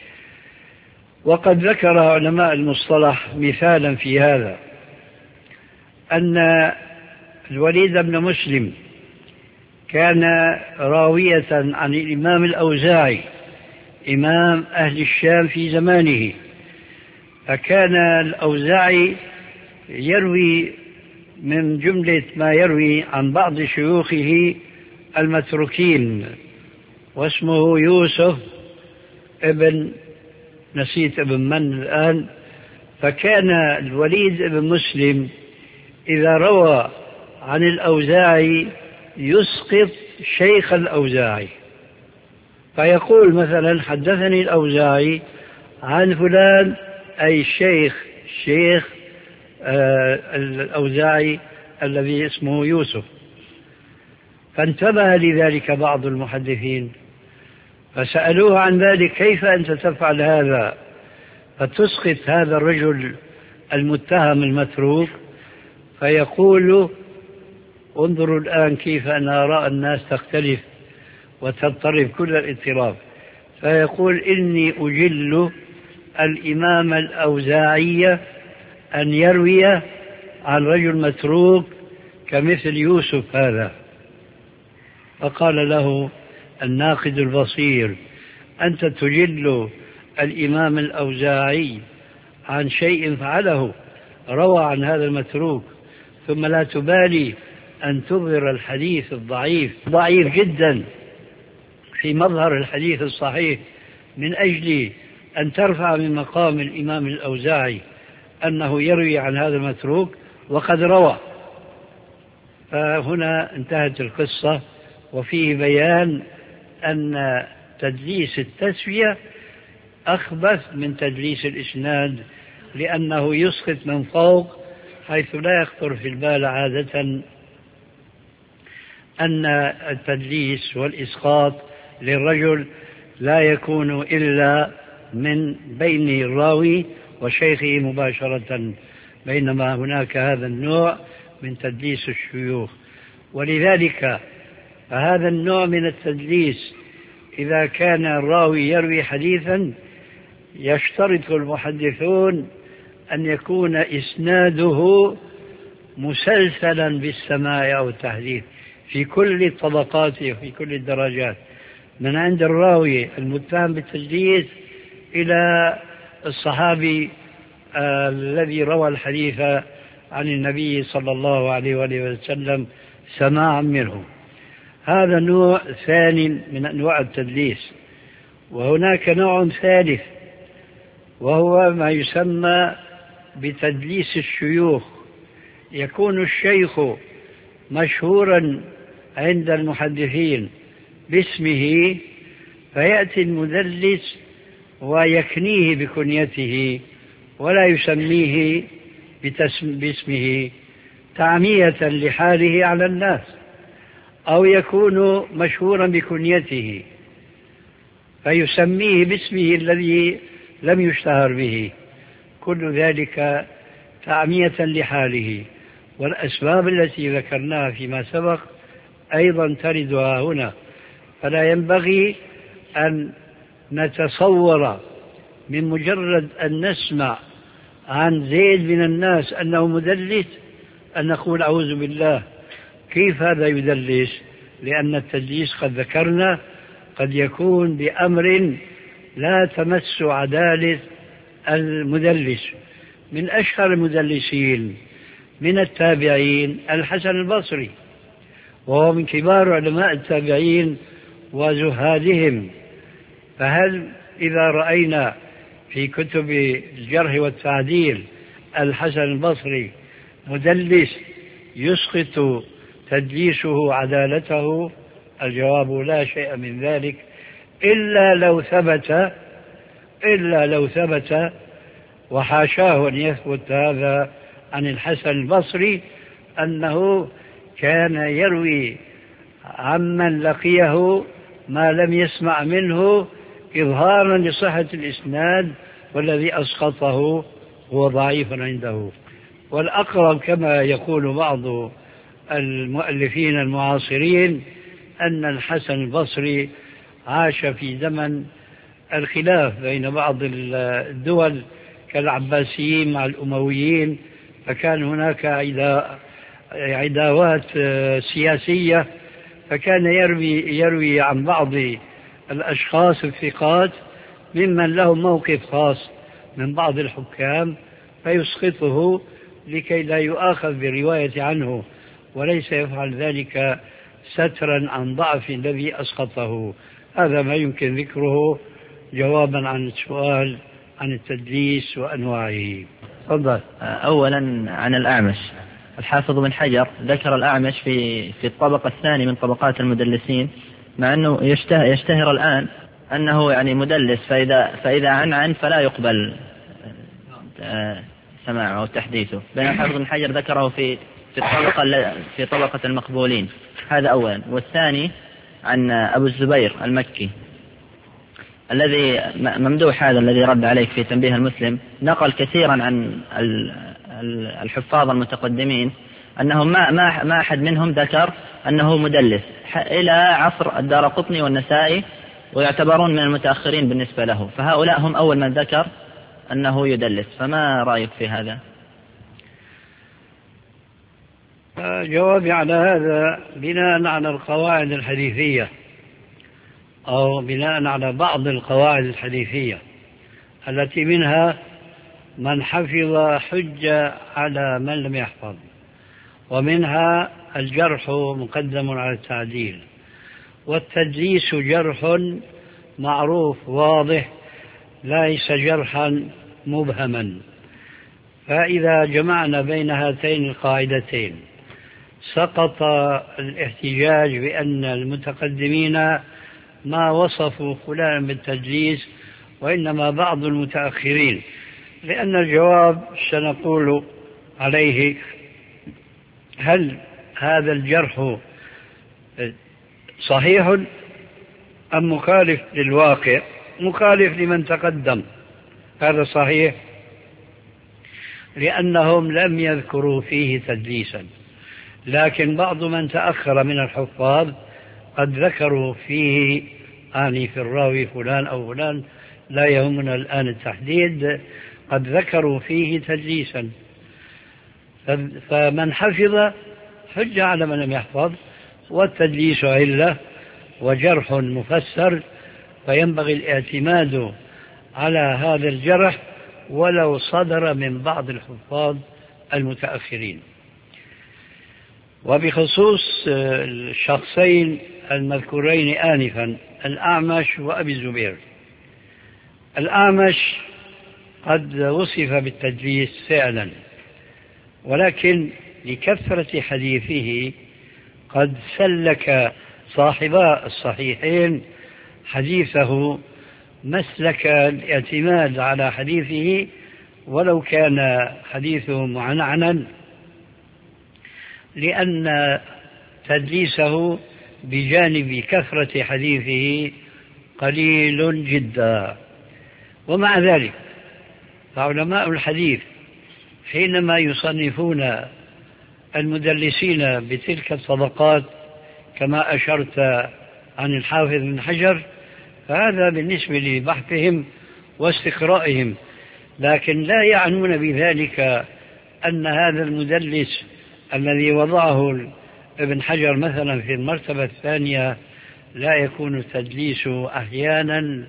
وقد ذكر علماء المصطلح مثالا في هذا، أن الوليد بن مسلم كان راوية عن الإمام الأوزاعي إمام أهل الشام في زمانه، فكان الأوزاعي يروي من جملة ما يروي عن بعض شيوخه المتروكين، واسمه يوسف ابن نسيت ابن من الآن. فكان الوليد بن مسلم إذا روى عن الأوزاعي يسقط شيخ الأوزاعي، فيقول مثلا حدثني الأوزاعي عن فلان، أي الشيخ الشيخ آه الأوزاعي الذي اسمه يوسف. فانتبه لذلك بعض المحدثين فسألوه عن ذلك، كيف أنت تفعل هذا فتسقط هذا الرجل المتهم المتروك؟ فيقول انظروا الآن كيف أن آراء الناس تختلف وتضطرب كل الاضطراب. فيقول إني أجل الإمام الأوزاعي أن يروي عن رجل متروك كمثل يوسف هذا. فقال له الناقد البصير أنت تجل الإمام الأوزاعي عن شيء فعله روى عن هذا المتروك، ثم لا تبالي أن تظهر الحديث الضعيف ضعيف جدا في مظهر الحديث الصحيح من أجل أن ترفع من مقام الإمام الأوزاعي أنه يروي عن هذا المتروك وقد روى. فهنا انتهت القصة، وفيه بيان أن تدليس التسوية أخبث من تدليس الإسناد، لأنه يسقط من فوق حيث لا يخطر في البال عادة أن التدليس والإسقاط للرجل لا يكون إلا من بين الراوي وشيخه مباشرة، بينما هناك هذا النوع من تدليس الشيوخ. ولذلك فهذا النوع من التدليس إذا كان الراوي يروي حديثا يشترط المحدثون أن يكون إسناده مسلسلا بالسماع أو التحديث في كل الطبقات وفي كل الدرجات، من عند الراوي المتهم بالتدليس إلى الصحابي آه الذي روى الحديث عن النبي صلى الله عليه وآله وسلم سماعا منه. هذا نوع ثاني من أنواع التدليس. وهناك نوع ثالث وهو ما يسمى بتدليس الشيوخ. يكون الشيخ مشهورا عند المحدثين باسمه، فيأتي المدلس ويكنيه بكنيته ولا يسميه باسمه تعمية لحاله على الناس، أو يكون مشهورا بكنيته فيسميه باسمه الذي لم يشتهر به، كل ذلك تعمية لحاله. والأسباب التي ذكرناها فيما سبق أيضا تردها هنا، فلا ينبغي أن نتصور من مجرد أن نسمع عن زيد من الناس أنه مدلس أن نقول أعوذ بالله كيف هذا يدلس، لأن التدليس قد ذكرنا قد يكون بأمر لا تمس عدالة المدلس. من أشهر المدلسين من التابعين الحسن البصري، وهو من كبار علماء التابعين وزهادهم. فهل إذا رأينا في كتب الجرح والتعديل الحسن البصري مدلس يسقط تدليسه عدالته؟ الجواب لا شيء من ذلك، إلا لو ثبت إلا لو ثبت وحاشاه أن يثبت هذا عن الحسن البصري أنه كان يروي عمن لقيه ما لم يسمع منه إظهارا لصحة الإسناد، والذي أسقطه هو ضعيف عنده. والأقرب كما يقول بعض المؤلفين المعاصرين أن الحسن البصري عاش في زمن الخلاف بين بعض الدول كالعباسيين مع الأمويين، فكان هناك عداوات سياسية، فكان يروي, يروي عن بعض الأشخاص الثقات ممن لهم موقف خاص من بعض الحكام فيسقطه لكي لا يؤاخذ بالرواية عنه، وليس يفعل ذلك سترا عن ضعف الذي أسقطه. هذا ما يمكن ذكره جوابا عن السؤال عن التدليس وأنواعه. تفضل. أولا عن الأعمش، الحافظ بن حجر ذكر الأعمش في في الطبقة الثانية من طبقات المدلسين، مع أنه يشتهر, يشتهر الآن أنه يعني مدلس، فإذا فإذا عن عن فلا يقبل سماعه أو تحديثه، بينما الحافظ بن حجر ذكره في في الطبقة في طبقة المقبولين. هذا أولا. والثاني عن أبو الزبير المكي الذي ممدوح، هذا الذي رد عليك في تنبيه المسلم، نقل كثيرا عن الحفاظ المتقدمين أنه ما ما ما أحد منهم ذكر أنه مدلس إلى عصر الدارقطني والنسائي، ويعتبرون من المتأخرين بالنسبة له، فهؤلاء هم أول من ذكر أنه يدلس. فما رأيك في هذا؟ جوابي على هذا بناء على القواعد الحديثية، أو بناء على بعض القواعد الحديثية التي منها من حفظ حجة على من لم يحفظ، ومنها الجرح مقدم على التعديل، والتدليس جرح معروف واضح ليس جرحا مبهما. فإذا جمعنا بين هاتين القاعدتين سقط الاحتجاج بأن المتقدمين ما وصفوا فلانا بالتدليس وإنما بعض المتأخرين، لأن الجواب سنقول عليه هل هذا الجرح صحيح أم مخالف للواقع؟ مخالف لمن تقدم، هذا صحيح، لأنهم لم يذكروا فيه تدليسا، لكن بعض من تأخر من الحفاظ قد ذكروا فيه آني في الراوي فلان أو فلان، لا يهمنا الآن التحديد، قد ذكروا فيه تدليسا، فمن حفظ حج على من لم يحفظ، والتدليس علة وجرح مفسر، فينبغي الاعتماد على هذا الجرح ولو صدر من بعض الحفاظ المتأخرين. وبخصوص الشخصين المذكورين آنفا الأعمش وأبي الزبير، الأعمش قد وصف بالتدليس فعلا، ولكن لكثرة حديثه قد سلك صاحبا الصحيحين حديثه مسلك الاعتماد على حديثه ولو كان حديثه معنعنا، لأن تدليسه بجانب كثرة حديثه قليل جدا. ومع ذلك فعلماء الحديث حينما يصنفون المدلسين بتلك الطبقات كما أشرت عن الحافظ بن حجر، فهذا بالنسبة لبحثهم واستقرائهم، لكن لا يعنون بذلك أن هذا المدلس الذي وضعه ابن حجر مثلا في المرتبة الثانية لا يكون التدليس أحيانا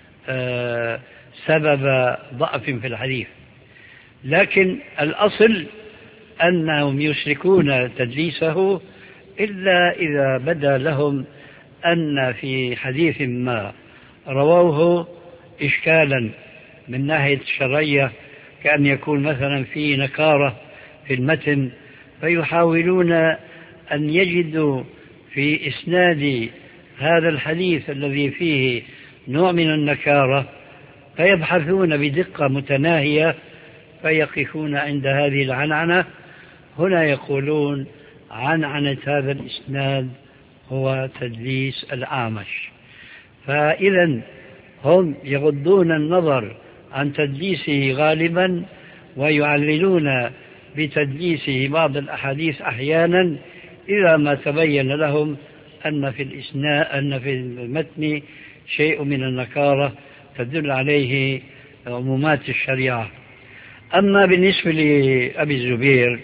سبب ضعف في الحديث، لكن الأصل أنهم يشركون تدليسه إلا إذا بدا لهم أن في حديث ما رووه إشكالا من ناحية الشرعية، كأن يكون مثلا في نكارة في المتن، فيحاولون أن يجدوا في إسناد هذا الحديث الذي فيه نوع من النكارة، فيبحثون بدقة متناهية فيقفون عند هذه العنعنة. هنا يقولون عنعنة هذا الإسناد هو تدليس الأعمش، فإذا هم يغضون النظر عن تدليسه غالبا ويعللون بتدليسه بعض الأحاديث أحيانا إذا ما تبين لهم أن في الإسناد أن في المتن شيء من النكارة تدل عليه عمومات الشريعة. أما بالنسبة لأبي الزبير،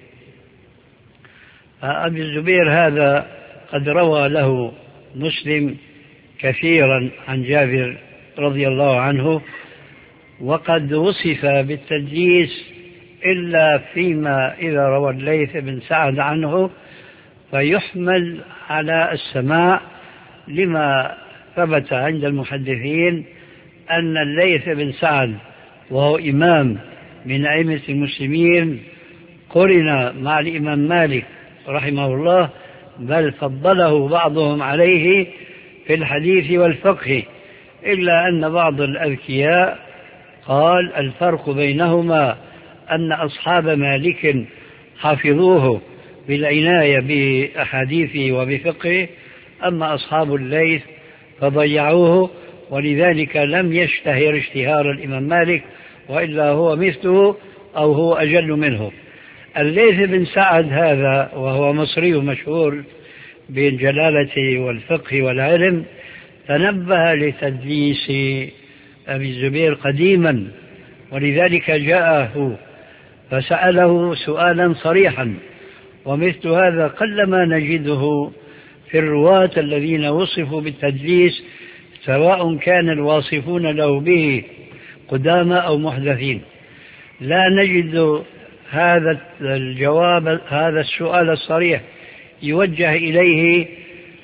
أبي الزبير هذا قد روى له مسلم كثيرا عن جابر رضي الله عنه، وقد وصف بالتدليس إلا فيما إذا روى الليث بن سعد عنه فيحمل على السماع، لما ثبت عند المحدثين أن الليث بن سعد وهو إمام من أئمة المسلمين قرن مع الإمام مالك رحمه الله، بل فضله بعضهم عليه في الحديث والفقه، إلا أن بعض الأذكياء قال الفرق بينهما أن أصحاب مالك حفظوه بالعناية بأحاديثه وبفقهه، أما أصحاب الليث فضيعوه، ولذلك لم يشتهر اشتهار الإمام مالك، وإلا هو مثله أو هو أجل منه. الليث بن سعد هذا وهو مصري مشهور بالجلالة والفقه والعلم، تنبه لتدليس أبي الزبير قديما، ولذلك جاءه فسأله سؤالا صريحا، ومثل هذا قلما نجده في الرواة الذين وصفوا بالتدليس، سواء كان الواصفون له به قدامى أو محدثين. لا نجد هذا الجواب هذا السؤال الصريح يوجه إليه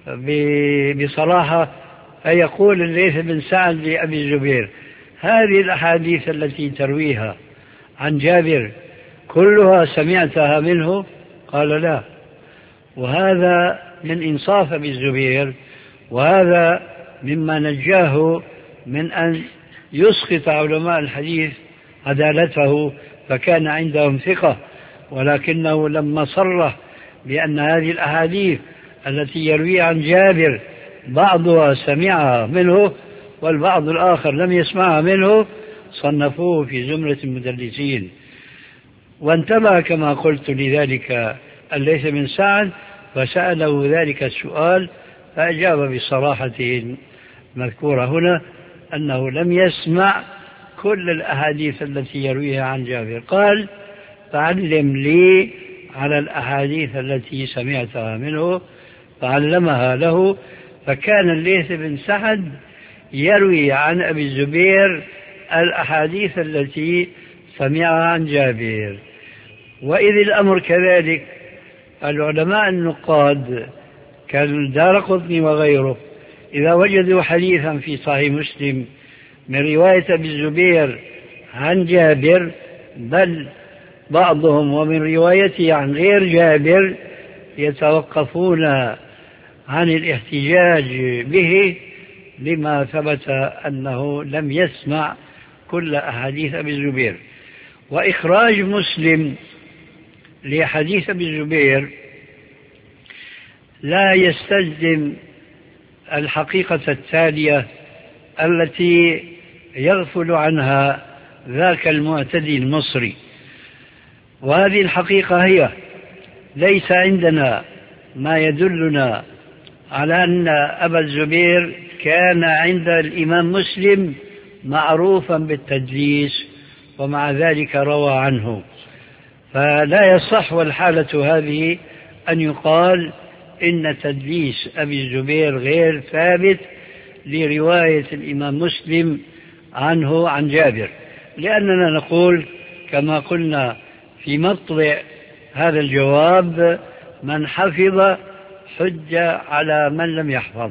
بصراحة فيقول الليث بن سعد لأبي الزبير: هذه الأحاديث التي ترويها عن جابر كلها سمعتها منه؟ قال: لا. وهذا من إنصاف أبي الزبير، وهذا مما نجاه من أن يسقط علماء الحديث عدالته، فكان عندهم ثقة، ولكنه لما صرح بأن هذه الأحاديث التي يروي عن جابر بعضها سمعها منه والبعض الآخر لم يسمعها منه، صنفوه في زمرة المدلسين. وانتبه كما قلت لذلك الليث بن سعد فسأله ذلك السؤال، فأجاب بصراحته المذكورة هنا أنه لم يسمع كل الأحاديث التي يرويها عن جابر. قال: فعلم لي على الأحاديث التي سمعتها منه، فعلمها له. فكان الليث بن سعد يروي عن أبي الزبير الأحاديث التي سمعها عن جابر. وإذ الأمر كذلك، العلماء النقاد كالدارقطني وغيره إذا وجدوا حديثا في صحيح مسلم من رواية أبي الزبير عن جابر، بل بعضهم ومن روايته عن غير جابر، يتوقفون عن الاحتجاج به لما ثبت أنه لم يسمع كل أحاديث أبي الزبير. وإخراج مسلم لحديث أبي الزبير لا يستلزم الحقيقة التالية التي يغفل عنها ذاك المعتدي المصري، وهذه الحقيقة هي: ليس عندنا ما يدلنا على أن أبا الزبير كان عند الإمام مسلم معروفا بالتدليس، ومع ذلك روى عنه. فلا يصح والحالة هذه أن يقال إن تدليس أبي الزبير غير ثابت لرواية الإمام مسلم عنه عن جابر، لأننا نقول كما قلنا في مطلع هذا الجواب: من حفظ حجة على من لم يحفظ.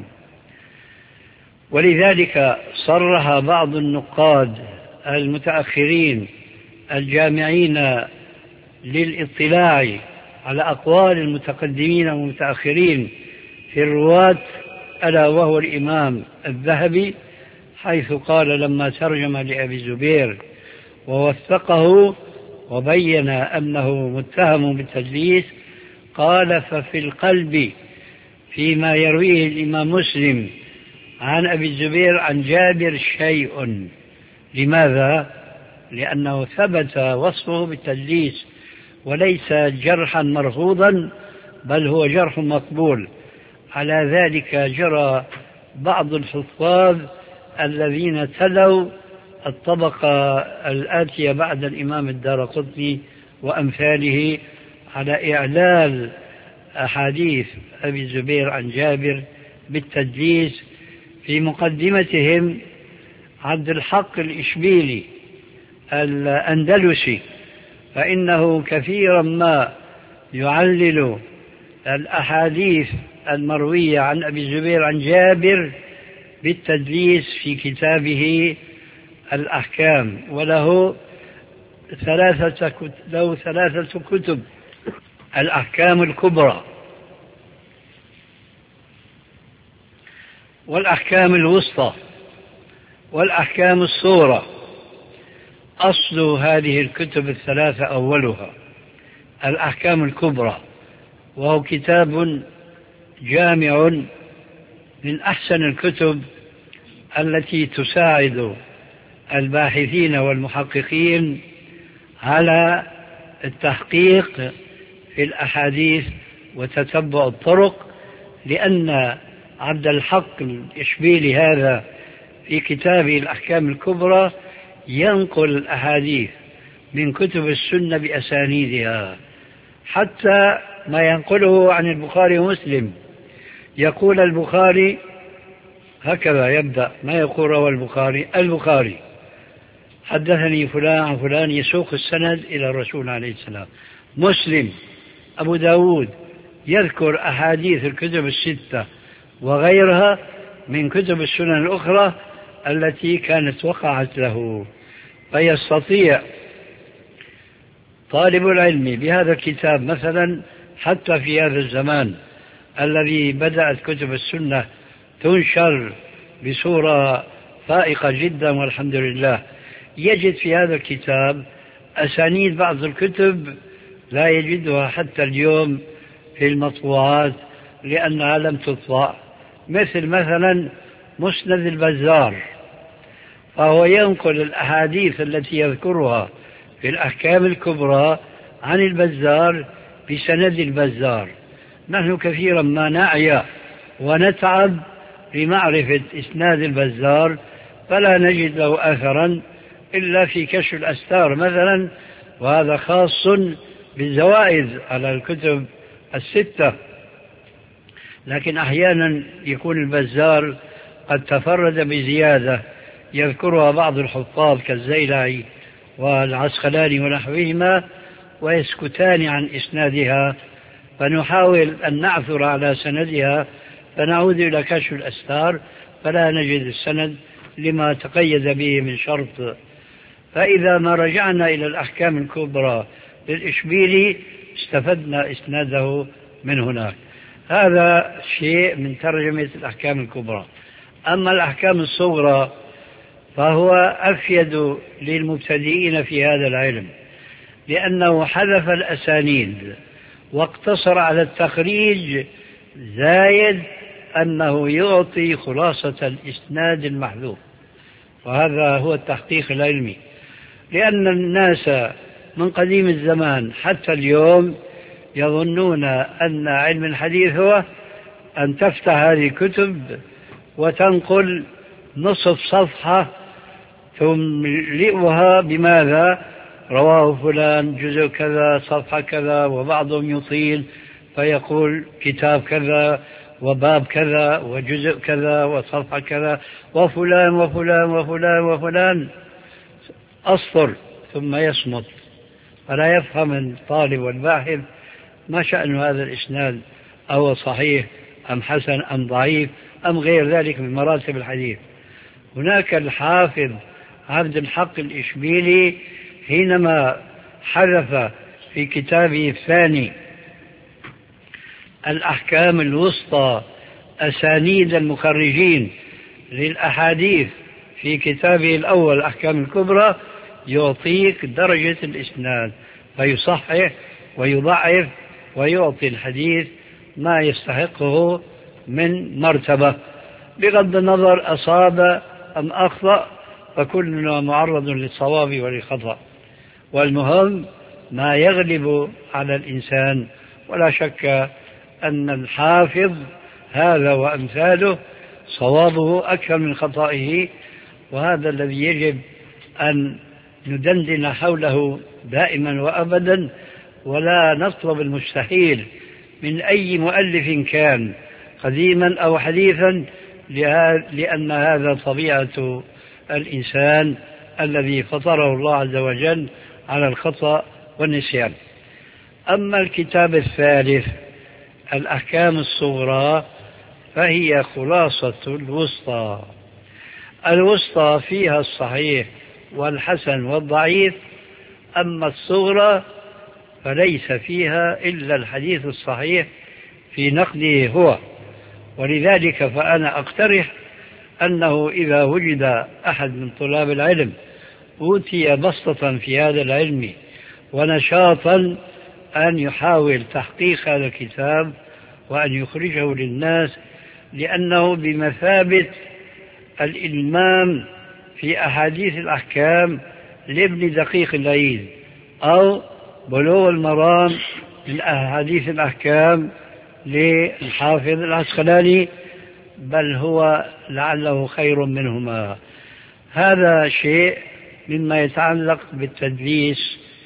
ولذلك صرح بعض النقاد المتأخرين الجامعين للاطلاع على أقوال المتقدمين والمتأخرين في الرواة، ألا وهو الإمام الذهبي، حيث قال لما ترجم لأبي الزبير ووثقه وبين أنه متهم بالتدليس، قال: ففي القلب فيما يرويه الإمام مسلم عن أبي الزبير عن جابر شيء. لماذا؟ لأنه ثبت وصفه بالتدليس، وليس جرحا مرفوضا، بل هو جرح مقبول. على ذلك جرى بعض الحفاظ الذين تلوا الطبقة الآتية بعد الإمام الدارقطني وأمثاله على إعلال أحاديث أبي الزبير عن جابر بالتدليس. في مقدمتهم عبد الحق الإشبيلي الأندلسي، فإنه كثيرا ما يعلل الأحاديث المروية عن أبي الزبير عن جابر بالتدليس في كتابه الأحكام، وله ثلاثة له ثلاثة كتب: الأحكام الكبرى، والأحكام الوسطى، والأحكام الصغرى. أصل هذه الكتب الثلاثة أولها الأحكام الكبرى، وهو كتاب جامع من أحسن الكتب التي تساعد الباحثين والمحققين على التحقيق في الأحاديث وتتبع الطرق، لأن عبد الحق الإشبيلي هذا في كتابه الأحكام الكبرى ينقل الأحاديث من كتب السنة بأسانيدها، حتى ما ينقله عن البخاري ومسلم. يقول البخاري هكذا يبدأ، ما يقول روى البخاري البخاري حدثني فلان عن فلان، يسوق السند إلى الرسول عليه السلام. مسلم أبو داود يذكر أحاديث الكتب الستة وغيرها من كتب السنن الأخرى التي كانت وقعت له. فيستطيع طالب العلم بهذا الكتاب مثلا حتى في هذا الزمان الذي بدأت كتب السنة تنشر بصورة فائقة جدا والحمد لله، يجد في هذا الكتاب أسانيد بعض الكتب لا يجدها حتى اليوم في المطبوعات لأنها لم تطبع، مثل مثلا مسند البزار، فهو ينقل الأحاديث التي يذكرها في الأحكام الكبرى عن البزار بسند البزار. نحن كثيرا ما نعيا ونتعب لمعرفة إسناد البزار فلا نجد له أثرا إلا في كشف الأستار مثلا، وهذا خاص بالزوائد على الكتب الستة. لكن أحيانا يكون البزار قد تفرد بزيادة يذكرها بعض الحفاظ كالزيلعي والعسقلاني ونحوهما ويسكتان عن إسنادها، فنحاول أن نعثر على سندها فنعود إلى كشف الأستار فلا نجد السند لما تقيد به من شرط. فإذا ما رجعنا إلى الأحكام الكبرى للإشبيلي استفدنا إسناده من هناك. هذا شيء من ترجمة الأحكام الكبرى. أما الأحكام الصغرى فهو أفيد للمبتدئين في هذا العلم، لأنه حذف الأسانيد واقتصر على التخريج، زايد أنه يعطي خلاصة الإسناد المحذوف، وهذا هو التحقيق العلمي. لأن الناس من قديم الزمان حتى اليوم يظنون أن علم الحديث هو أن تفتح هذه الكتب وتنقل نصف صفحة تملئها بماذا؟ رواه فلان جزء كذا صفحة كذا، وبعضهم يطيل فيقول كتاب كذا وباب كذا وجزء كذا وصفحة كذا وفلان وفلان وفلان وفلان، أسطر ثم يصمت فلا يفهم الطالب والباحث ما شأن هذا الإسناد، أو صحيح أم حسن أم ضعيف أم غير ذلك من مراتب الحديث. هناك الحافظ عبد الحق الإشبيلي حينما حذف في كتابه الثاني الأحكام الوسطى أسانيد المخرجين للأحاديث في كتابه الأول الأحكام الكبرى، يعطيك درجة الإسناد فيصحح ويضعف ويعطي الحديث ما يستحقه من مرتبة، بغض النظر أصاب أم أخطأ فكلنا معرض للصواب وللخطأ، والمهم ما يغلب على الإنسان. ولا شك أن الحافظ هذا وأمثاله صوابه أكثر من خطئه، وهذا الذي يجب أن ندندن حوله دائما وأبدا، ولا نطلب المستحيل من أي مؤلف كان قديما أو حديثا، لأن هذا طبيعة الإنسان الذي فطره الله عز وجل على الخطأ والنسيان. أما الكتاب الثالث الأحكام الصغرى فهي خلاصة الوسطى. الوسطى فيها الصحيح والحسن والضعيف، أما الصغرى فليس فيها إلا الحديث الصحيح في نقده هو. ولذلك فأنا أقترح أنه إذا وجد أحد من طلاب العلم أوتي بسطة في هذا العلم ونشاطا أن يحاول تحقيق هذا الكتاب وأن يخرجه للناس، لأنه بمثابة الإلمام في أحاديث الأحكام لابن دقيق العيد، أو بلوغ المرام من أحاديث الأحكام للحافظ العسقلاني، بل هو لعله خير منهما. هذا شيء مما يتعلق بالتدليس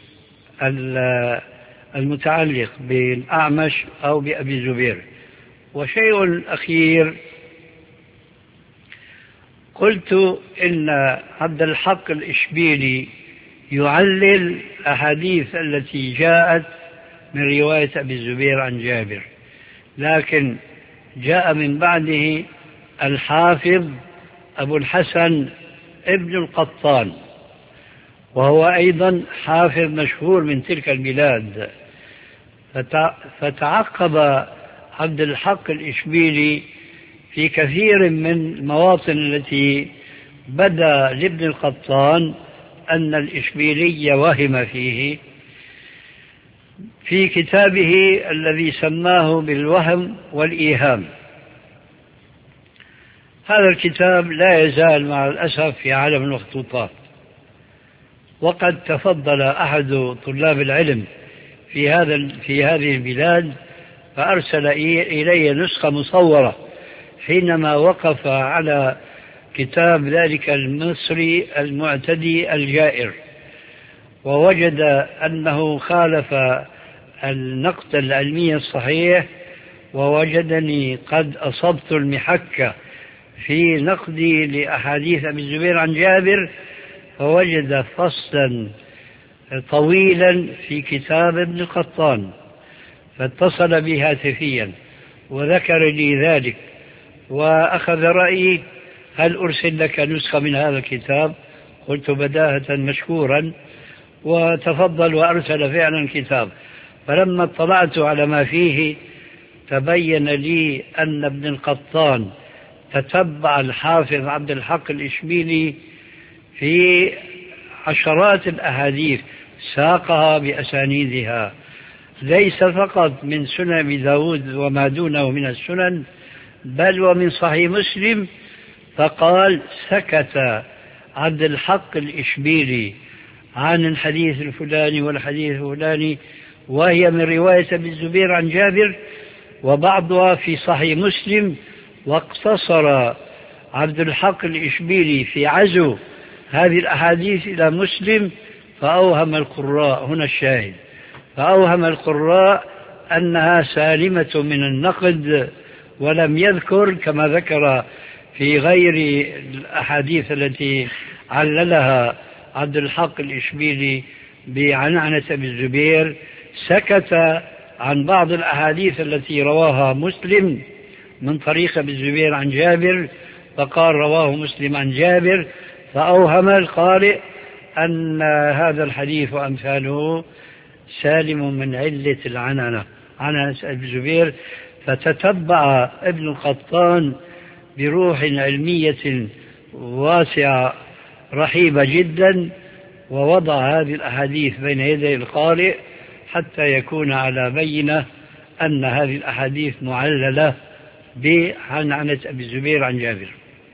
المتعلق بالأعمش أو بأبي الزبير. وشيء أخير، قلت إن عبد الحق الإشبيلي يعلل أحاديث التي جاءت من رواية أبي الزبير عن جابر، لكن جاء من بعده الحافظ أبو الحسن ابن القطان، وهو أيضا حافظ مشهور من تلك البلاد. فتعقب عبد الحق الإشبيلي في كثير من المواطن التي بدا لابن القطان أن الإشبيلي وهم فيه، في كتابه الذي سماه بالوهم والإيهام. هذا الكتاب لا يزال مع الأسف في عالم المخطوطات، وقد تفضل أحد طلاب العلم في هذا في هذه البلاد فأرسل إلي نسخة مصورة حينما وقف على كتاب ذلك المصري المعتدي الجائر، ووجد أنه خالف النقد العلمي الصحيح، ووجدني قد أصبت المحكة في نقدي لأحاديث أبي الزبير عن جابر، فوجد فصلا طويلا في كتاب ابن القطان، فاتصل بي هاتفيا وذكر لي ذلك وأخذ رأيي هل أرسل لك نسخة من هذا الكتاب؟ قلت بداهة مشكورا، وتفضل وأرسل فعلا الكتاب. فلما اطلعت على ما فيه تبين لي أن ابن القطان تتبع الحافظ عبد الحق الإشبيلي في عشرات الأحاديث، ساقها بأسانيدها، ليس فقط من سنن أبي داود وما دونه من السنن، بل ومن صحيح مسلم. فقال سكت عبد الحق الإشبيلي عن الحديث الفلاني والحديث الفلاني، وهي من رواية أبي الزبير عن جابر وبعضها في صحيح مسلم، واقتصر عبد الحق الإشبيلي في عزو هذه الأحاديث إلى مسلم، فأوهم القراء، هنا الشاهد، فأوهم القراء أنها سالمة من النقد، ولم يذكر كما ذكر في غير الأحاديث التي عللها عبد الحق الإشبيلي بعنعنة أبي الزبير، سكت عن بعض الأحاديث التي رواها مسلم من طريق أبي الزبير عن جابر، فقال رواه مسلم عن جابر، فأوهم القارئ أن هذا الحديث وأمثاله سالم من علة العنعنة عنعنة أبي الزبير. فتتبع ابن القطان بروح علمية واسعة رحيبة جدا، ووضع هذه الأحاديث بين يدي القارئ حتى يكون على بينة أن هذه الأحاديث معللة بعنعنة أبي الزبير عن جابر.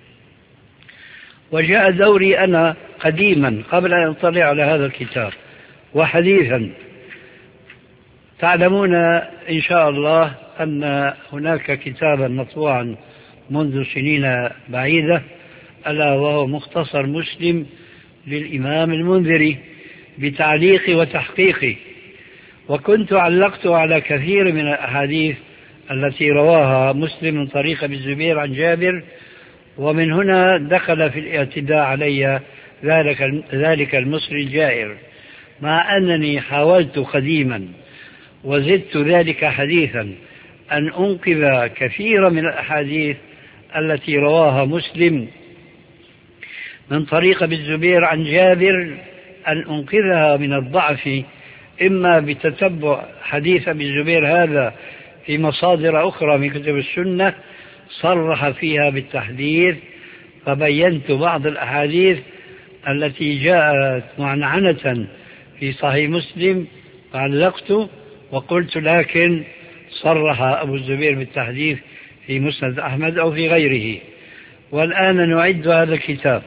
وجاء دوري أنا قديما قبل أن أطلع على هذا الكتاب وحديثا. تعلمون إن شاء الله أن هناك كتابا مطبوعا منذ سنين بعيدة، ألا وهو مختصر مسلم للإمام المنذري بتعليقي وتحقيقي، وكنت علقت على كثير من الأحاديث التي رواها مسلم من طريق أبي الزبير عن جابر، ومن هنا دخل في الاعتداء علي ذلك ذلك المصري الجائر، مع أنني حاولت قديما وزدت ذلك حديثا أن أنقذ كثير من الأحاديث التي رواها مسلم من طريق أبي الزبير عن جابر، أن أنقذها من الضعف، إما بتتبع حديث أبي الزبير هذا في مصادر أخرى من كتب السنة صرح فيها بالتحذير، فبينت بعض الأحاديث التي جاءت معنعنة في صحيح مسلم فعلقت وقلت لكن صرح أبو الزبير بالتحديث في مسند أحمد أو في غيره. والآن نعد هذا الكتاب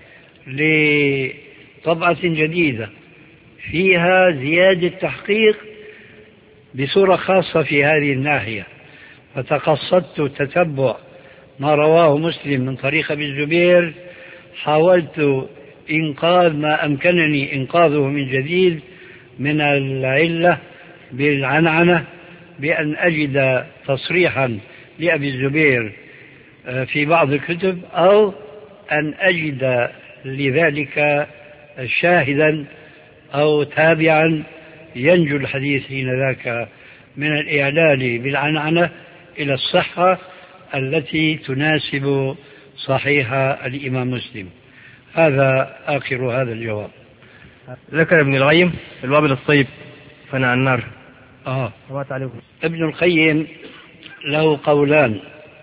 لطبعة جديدة فيها زيادة تحقيق بصورة خاصة في هذه الناحية، فتقصدت تتبع ما رواه مسلم من طريق أبي الزبير، حاولت إنقاذ ما أمكنني إنقاذه من جديد من العلة بالعنعنة، بأن أجد تصريحا لأبي الزبير في بعض الكتب، أو أن أجد لذلك شاهدا أو تابعا ينجو الحديث حين ذاك من الإعلال بالعنعنة إلى الصحة، التي تناسب صحيح الإمام مسلم. هذا آخر هذا الجواب. ذكر ابن القيم الوابل الصيب فناء النار. آه. ابن القيم له قولان،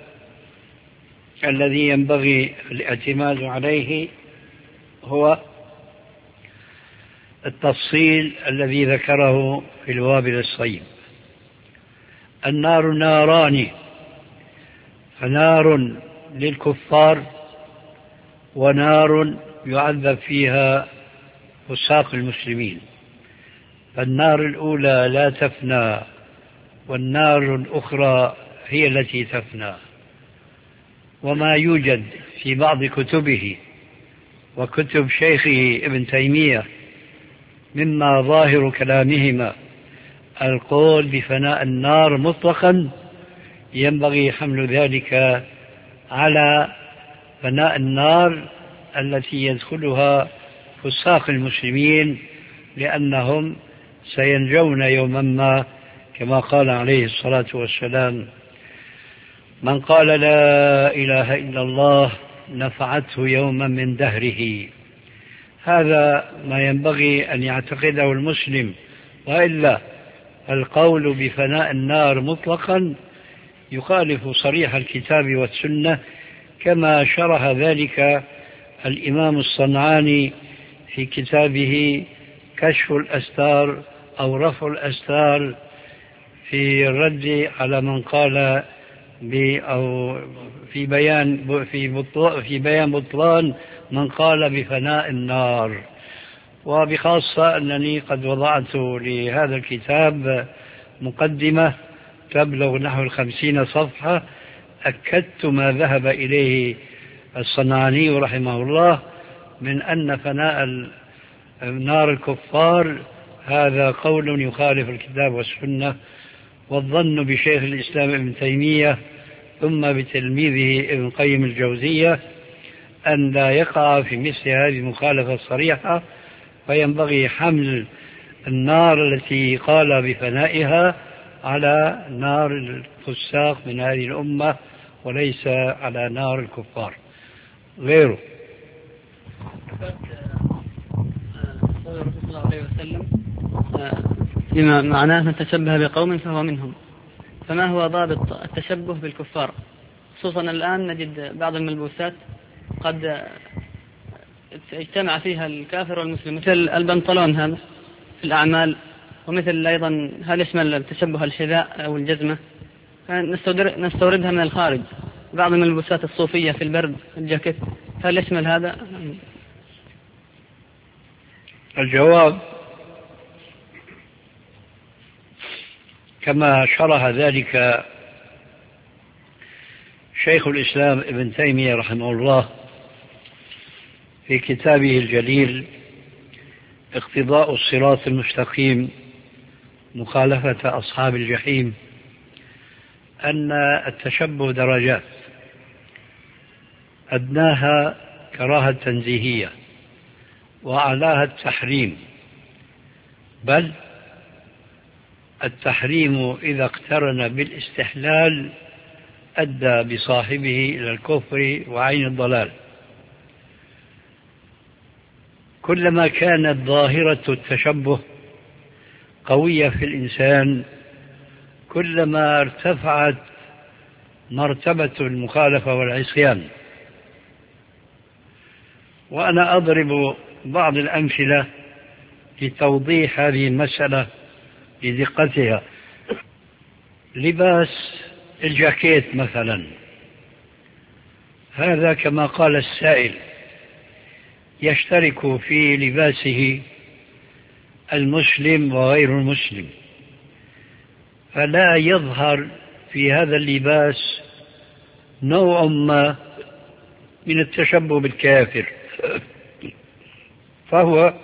الذي ينبغي الاعتماد عليه هو التفصيل الذي ذكره في الوابل الصيب. النار ناران، فنار للكفار ونار يعذب فيها فساق المسلمين. فالنار الأولى لا تفنى، والنار الأخرى هي التي تفنى. وما يوجد في بعض كتبه وكتب شيخه ابن تيمية مما ظاهر كلامهما القول بفناء النار مطلقا، ينبغي حمل ذلك على فناء النار التي يدخلها فساق المسلمين، لأنهم سينجون يوما ما، كما قال عليه الصلاة والسلام: من قال لا إله إلا الله نفعته يوما من دهره. هذا ما ينبغي أن يعتقده المسلم، وإلا القول بفناء النار مطلقا يخالف صريح الكتاب والسنة، كما شرح ذلك الإمام الصنعاني في كتابه كشف الأستار أو رفع الأستار في الرد على من قال أو في بيان في بطلان في بيان بطلان من قال بفناء النار. وبخاصة أنني قد وضعت لهذا الكتاب مقدمة تبلغ نحو الخمسين صفحة، أكدت ما ذهب إليه الصنعاني رحمه الله من أن فناء نار الكفار هذا قول يخالف الكتاب والسنة، والظن بشيخ الإسلام ابن تيمية ثم بتلميذه ابن قيم الجوزية أن لا يقع في مثل هذه المخالفة الصريحة، فينبغي حمل النار التي قال بفنائها على نار الفساق من هذه الأمة وليس على نار الكفار غيره. صلى الله عليه وسلم فيما معناه من تشبه بقوم فهو منهم. فما هو ضابط التشبه بالكفار؟ خصوصا الآن نجد بعض الملبوسات قد اجتمع فيها الكافر والمسلم، مثل البنطلون هذا في الأعمال، ومثل أيضا هل يشمل التشبه الحذاء أو الجزمة، نستوردها من الخارج. بعض الملبوسات الصوفية في البرد الجاكيت، هل يشمل هذا؟ الجواب كما شرح ذلك شيخ الإسلام ابن تيمية رحمه الله في كتابه الجليل اقتضاء الصراط المستقيم مخالفة أصحاب الجحيم، أن التشبه درجات، أدناها كراهة تنزيهية وأعلاها التحريم، بل التحريم إذا اقترن بالاستحلال أدى بصاحبه إلى الكفر وعين الضلال. كلما كانت ظاهرة التشبه قوية في الإنسان كلما ارتفعت مرتبة المخالفة والعصيان. وأنا أضرب بعض الأمثلة لتوضيح هذه المسألة لدقتها. لباس الجاكيت مثلا، هذا كما قال السائل يشترك في لباسه المسلم وغير المسلم، فلا يظهر في هذا اللباس نوع ما من التشبه بالكافر، فهو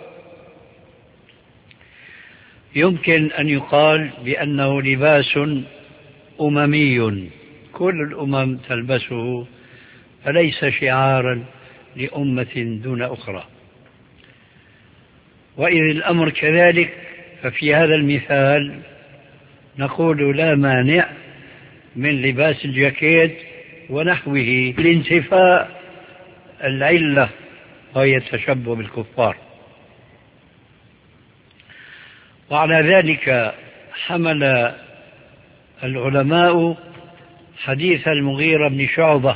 يمكن أن يقال بأنه لباس أممي كل الأمم تلبسه، فليس شعارا لأمة دون أخرى. وإذ الأمر كذلك ففي هذا المثال نقول لا مانع من لباس الجاكيت ونحوه لانتفاء العلة وهي التشبه بالكفار. وعلى ذلك حمل العلماء حديث المغيرة بن شعبة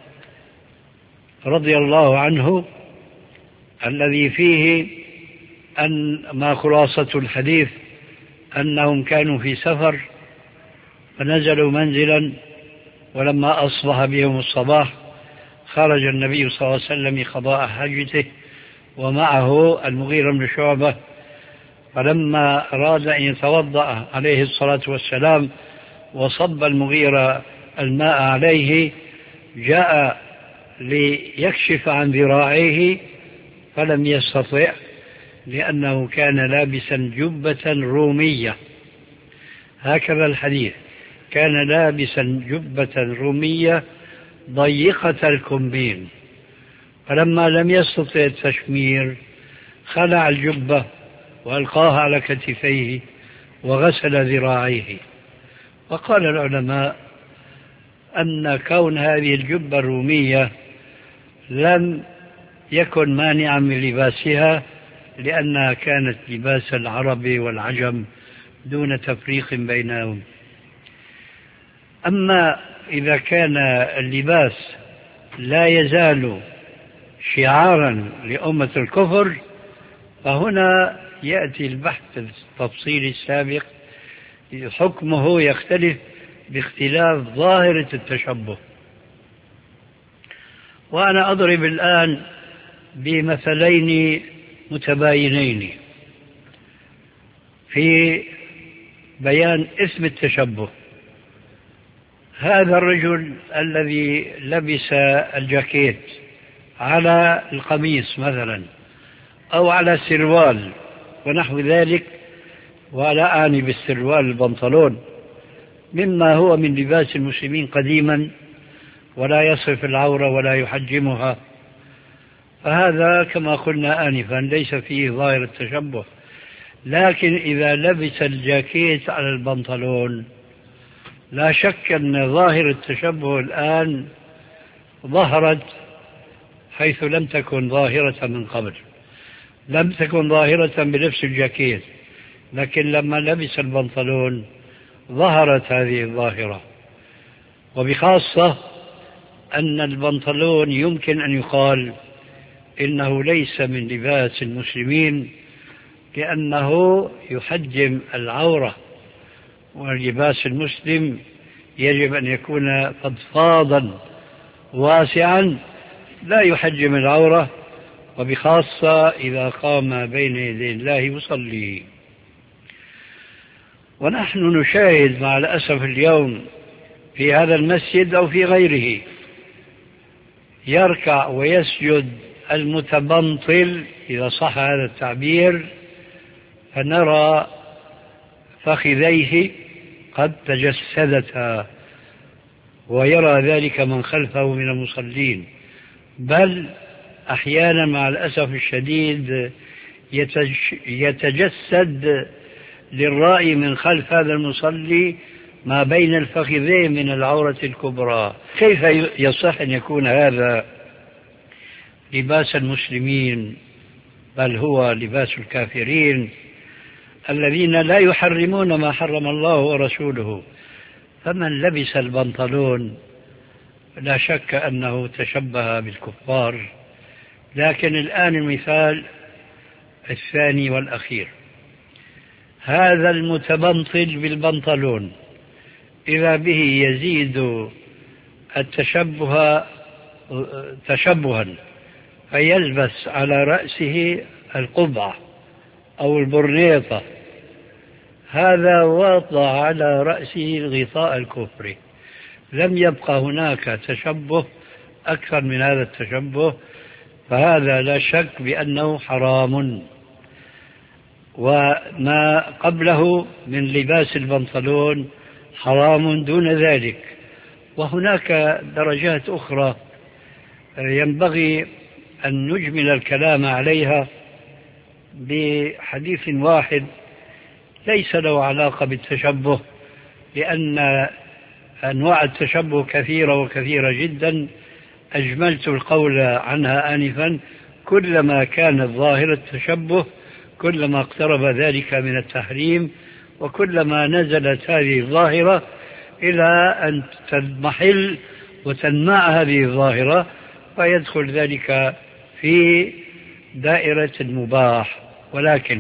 رضي الله عنه الذي فيه أن ما خلاصة الحديث أنهم كانوا في سفر فنزلوا منزلا، ولما أصبح بهم الصباح خرج النبي صلى الله عليه وسلم قضاء حاجته ومعه المغيرة بن شعبة، فلما أراد أن يتوضأ عليه الصلاة والسلام وصب المغيرة الماء عليه جاء ليكشف عن ذراعيه فلم يستطع لأنه كان لابسا جبة رومية. هكذا الحديث، كان لابسا جبة رومية ضيقة الكمبين، فلما لم يستطع التشمير خلع الجبة وألقاها على كتفيه وغسل ذراعيه. وقال العلماء أن كون هذه الجبة الرومية لم يكن مانعا من لباسها، لأنها كانت لباس العرب والعجم دون تفريق بينهم. أما إذا كان اللباس لا يزال شعارا لأمة الكفر فهنا يأتي البحث التفصيلي السابق، حكمه يختلف باختلاف ظاهرة التشبه. وأنا أضرب الآن بمثلين متباينين في بيان اسم التشبه. هذا الرجل الذي لبس الجاكيت على القميص مثلا أو على السروال ونحو ذلك، ولا أعني بالسروال البنطلون، مما هو من لباس المسلمين قديما ولا يصف العورة ولا يحجمها، فهذا كما قلنا آنفا ليس فيه ظاهر التشبه. لكن إذا لبس الجاكيت على البنطلون لا شك أن ظاهر التشبه الآن ظهرت حيث لم تكن ظاهرة من قبل. لم تكن ظاهرة بلبس الجاكيت، لكن لما لبس البنطلون ظهرت هذه الظاهرة. وبخاصة أن البنطلون يمكن أن يقال إنه ليس من لباس المسلمين لأنه يحجم العورة، واللباس المسلم يجب أن يكون فضفاضا واسعا لا يحجم العورة، وبخاصة إذا قام بين يدي الله يصلي. ونحن نشاهد مع الأسف اليوم في هذا المسجد أو في غيره يركع ويسجد المتبنطل إذا صح هذا التعبير، فنرى فخذيه قد تجسدتا، ويرى ذلك من خلفه من المصلين، بل أحيانا مع الأسف الشديد يتجسد للرأي من خلف هذا المصلي ما بين الفخذين من العورة الكبرى. كيف يصح أن يكون هذا لباس المسلمين، بل هو لباس الكافرين الذين لا يحرمون ما حرم الله ورسوله. فمن لبس البنطلون لا شك أنه تشبه بالكفار. لكن الآن المثال الثاني والأخير، هذا المتبنطل بالبنطلون إذا به يزيد التشبه تشبها فيلبس على رأسه القبعة أو البرنيطة، هذا وضع على رأسه الغطاء الكفري، لم يبقى هناك تشبه أكثر من هذا التشبه، فهذا لا شك بأنه حرام. وما قبله من لباس البنطلون حرام دون ذلك. وهناك درجات أخرى ينبغي أن نجمل الكلام عليها بحديث واحد ليس له علاقة بالتشبه، لأن أنواع التشبه كثيرة وكثيرة جدا، أجملت القول عنها آنفا. كلما كانت ظاهرة التشبه كلما اقترب ذلك من التحريم، وكلما نزلت هذه الظاهرة إلى أن تضمحل وتنمع هذه الظاهرة، فيدخل ذلك في دائرة المباح. ولكن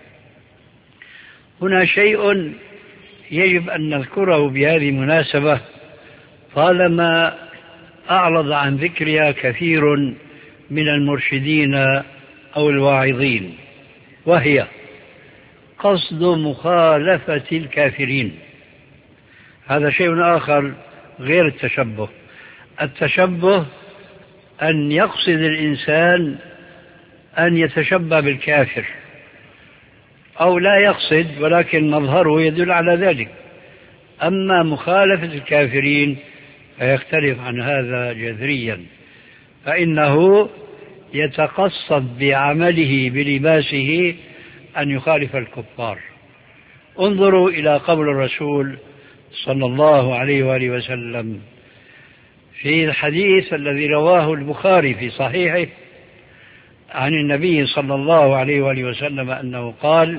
هنا شيء يجب أن نذكره بهذه المناسبة طالما أعرض عن ذكرها كثير من المرشدين أو الواعظين، وهي قصد مخالفة الكافرين. هذا شيء آخر غير التشبه. التشبه أن يقصد الإنسان أن يتشبه بالكافر، أو لا يقصد ولكن مظهره يدل على ذلك. أما مخالفة الكافرين فيختلف عن هذا جذريا، فإنه يتقصد بعمله بلباسه أن يخالف الكفار. انظروا إلى قول الرسول صلى الله عليه وآله وسلم في الحديث الذي رواه البخاري في صحيحه عن النبي صلى الله عليه وآله وسلم أنه قال: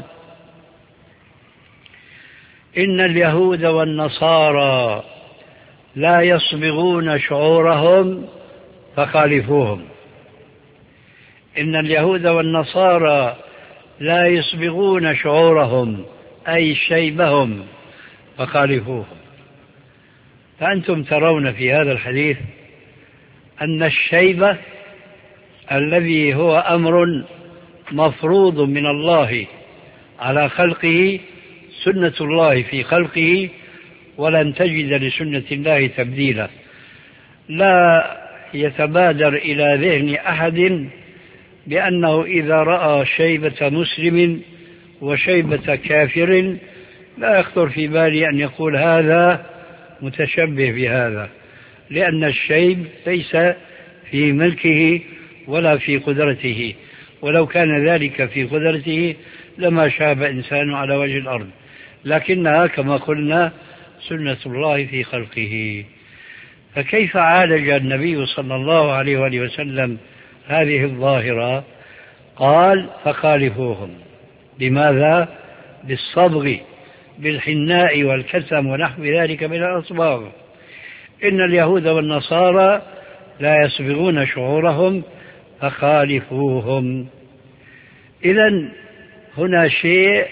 إن اليهود والنصارى لا يصبغون شعورهم فخالفوهم. إن اليهود والنصارى لا يصبغون شعورهم أي شيبهم فخالفوهم. فأنتم ترون في هذا الحديث أن الشيبة الذي هو أمر مفروض من الله على خلقه، سنة الله في خلقه، ولن تجد لسنة الله تبديلا. لا يتبادر إلى ذهن أحد بأنه إذا رأى شيبة مسلم وشيبة كافر لا يخطر في بالي أن يقول هذا متشبه بهذا، لأن الشيب ليس في ملكه ولا في قدرته، ولو كان ذلك في قدرته لما شاب إنسان على وجه الأرض، لكنها كما قلنا سنة الله في خلقه. فكيف عالج النبي صلى الله عليه وآله وسلم هذه الظاهرة؟ قال: فخالفوهم. لماذا؟ بالصبغ، بالحناء والكتم ونحو ذلك من الأصباغ. إن اليهود والنصارى لا يصبغون شعورهم فخالفوهم. إذن هنا شيء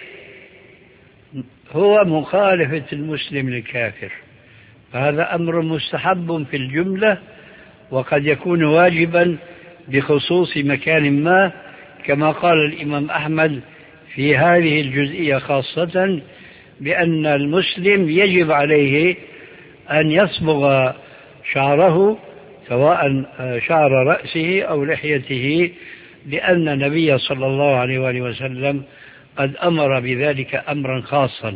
هو مخالفة المسلم للكافر، فهذا أمر مستحب في الجملة، وقد يكون واجبا بخصوص مكان ما، كما قال الإمام أحمد في هذه الجزئية خاصة، بأن المسلم يجب عليه أن يصبغ شعره سواء شعر رأسه أو لحيته، لأن النبي صلى الله عليه وآله وسلم قد أمر بذلك أمرا خاصا.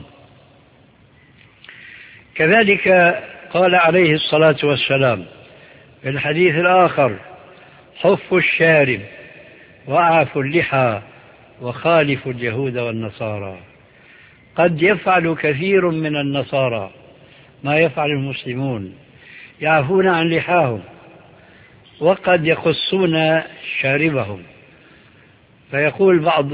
كذلك قال عليه الصلاة والسلام في الحديث الآخر: حف الشارب وأعف اللحى وخالف اليهود والنصارى. قد يفعل كثير من النصارى ما يفعل المسلمون، يعفون عن لحاهم وقد يقصون شاربهم. فيقول بعض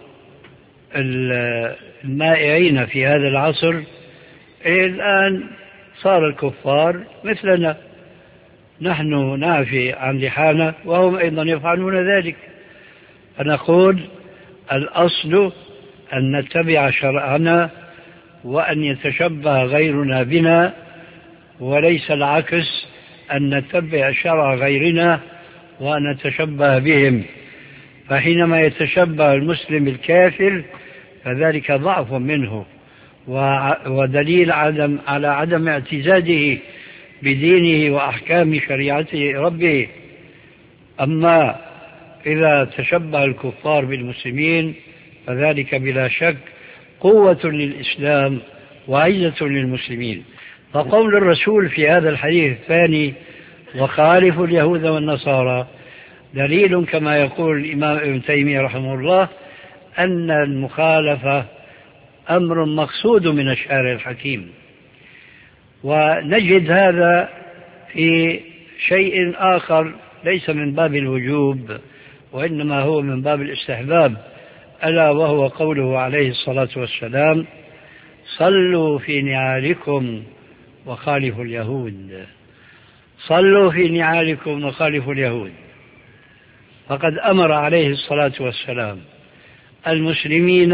المائعين في هذا العصر: إيه الآن صار الكفار مثلنا، نحن نعفي عن لحانا وهم أيضا يفعلون ذلك. فنقول الأصل أن نتبع شرعنا وأن يتشبه غيرنا بنا، وليس العكس، أن نتبع شرع غيرنا وأن نتشبه بهم. فحينما يتشبه المسلم الكافر فذلك ضعف منه ودليل عدم على عدم اعتزازه بدينه وأحكام شريعته ربه. أما إذا تشبه الكفار بالمسلمين فذلك بلا شك قوة للإسلام وعزة للمسلمين. فقول الرسول في هذا الحديث الثاني: وخالف اليهود والنصارى، دليل كما يقول الإمام ابن تيمية رحمه الله أن المخالفة أمر مقصود من الشارع الحكيم. ونجد هذا في شيء آخر ليس من باب الوجوب وإنما هو من باب الاستحباب، ألا وهو قوله عليه الصلاة والسلام: صلوا في نعالكم وخالفوا اليهود. صلوا في نعالكم وخالفوا اليهود، فقد أمر عليه الصلاة والسلام المسلمين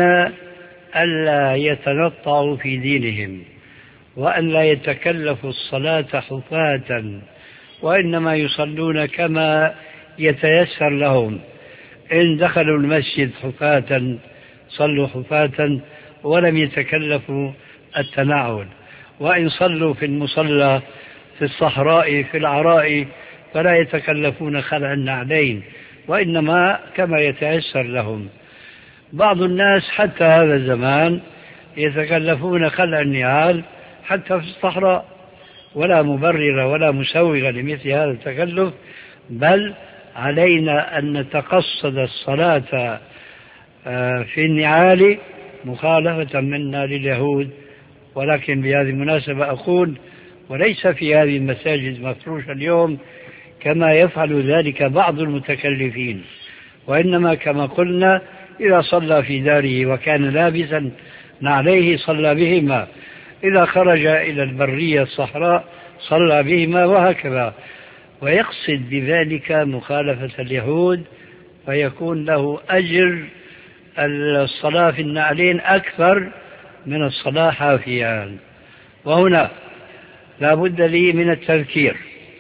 ألا يتنطعوا في دينهم وأن لا يتكلفوا الصلاة حفاة، وإنما يصلون كما يتيسر لهم. إن دخلوا المسجد حفاة صلوا حفاة ولم يتكلفوا التنعل، وإن صلوا في المصلى في الصحراء في العراء فلا يتكلفون خلع النعلين، وإنما كما يتيسر لهم. بعض الناس حتى هذا الزمان يتكلفون خلع النعال حتى في الصحراء، ولا مبرر ولا مسوغ لمثل هذا التكلف، بل علينا أن نتقصد الصلاة في النعال مخالفة منا لليهود. ولكن بهذه المناسبة أقول، وليس في هذه المساجد مفروشة اليوم كما يفعل ذلك بعض المتكلفين، وإنما كما قلنا إذا صلى في داره وكان لابسا نعليه صلى بهما، إذا خرج إلى البرية الصحراء صلى بهما، وهكذا. ويقصد بذلك مخالفة اليهود، فيكون له أجر الصلاة في النعلين أكثر من الصلاة حافيا. وهنا لا بد لي من التذكير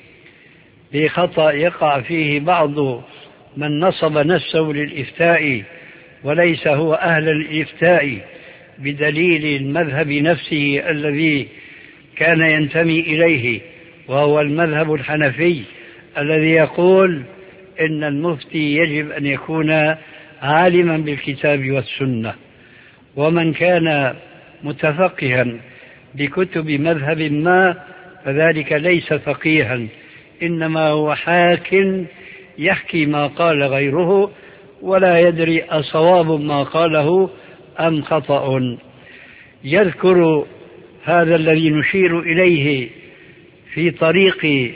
بخطأ يقع فيه بعض من نصب نفسه للإفتاء وليس هو أهل الإفتاء بدليل المذهب نفسه الذي كان ينتمي إليه، وهو المذهب الحنفي الذي يقول إن المفتي يجب أن يكون عالما بالكتاب والسنة. ومن كان متفقها بكتب مذهب ما فذلك ليس فقيها، إنما هو حاك يحكي ما قال غيره ولا يدري أصواب ما قاله أم خطأ. يذكر هذا الذي نشير إليه في طريق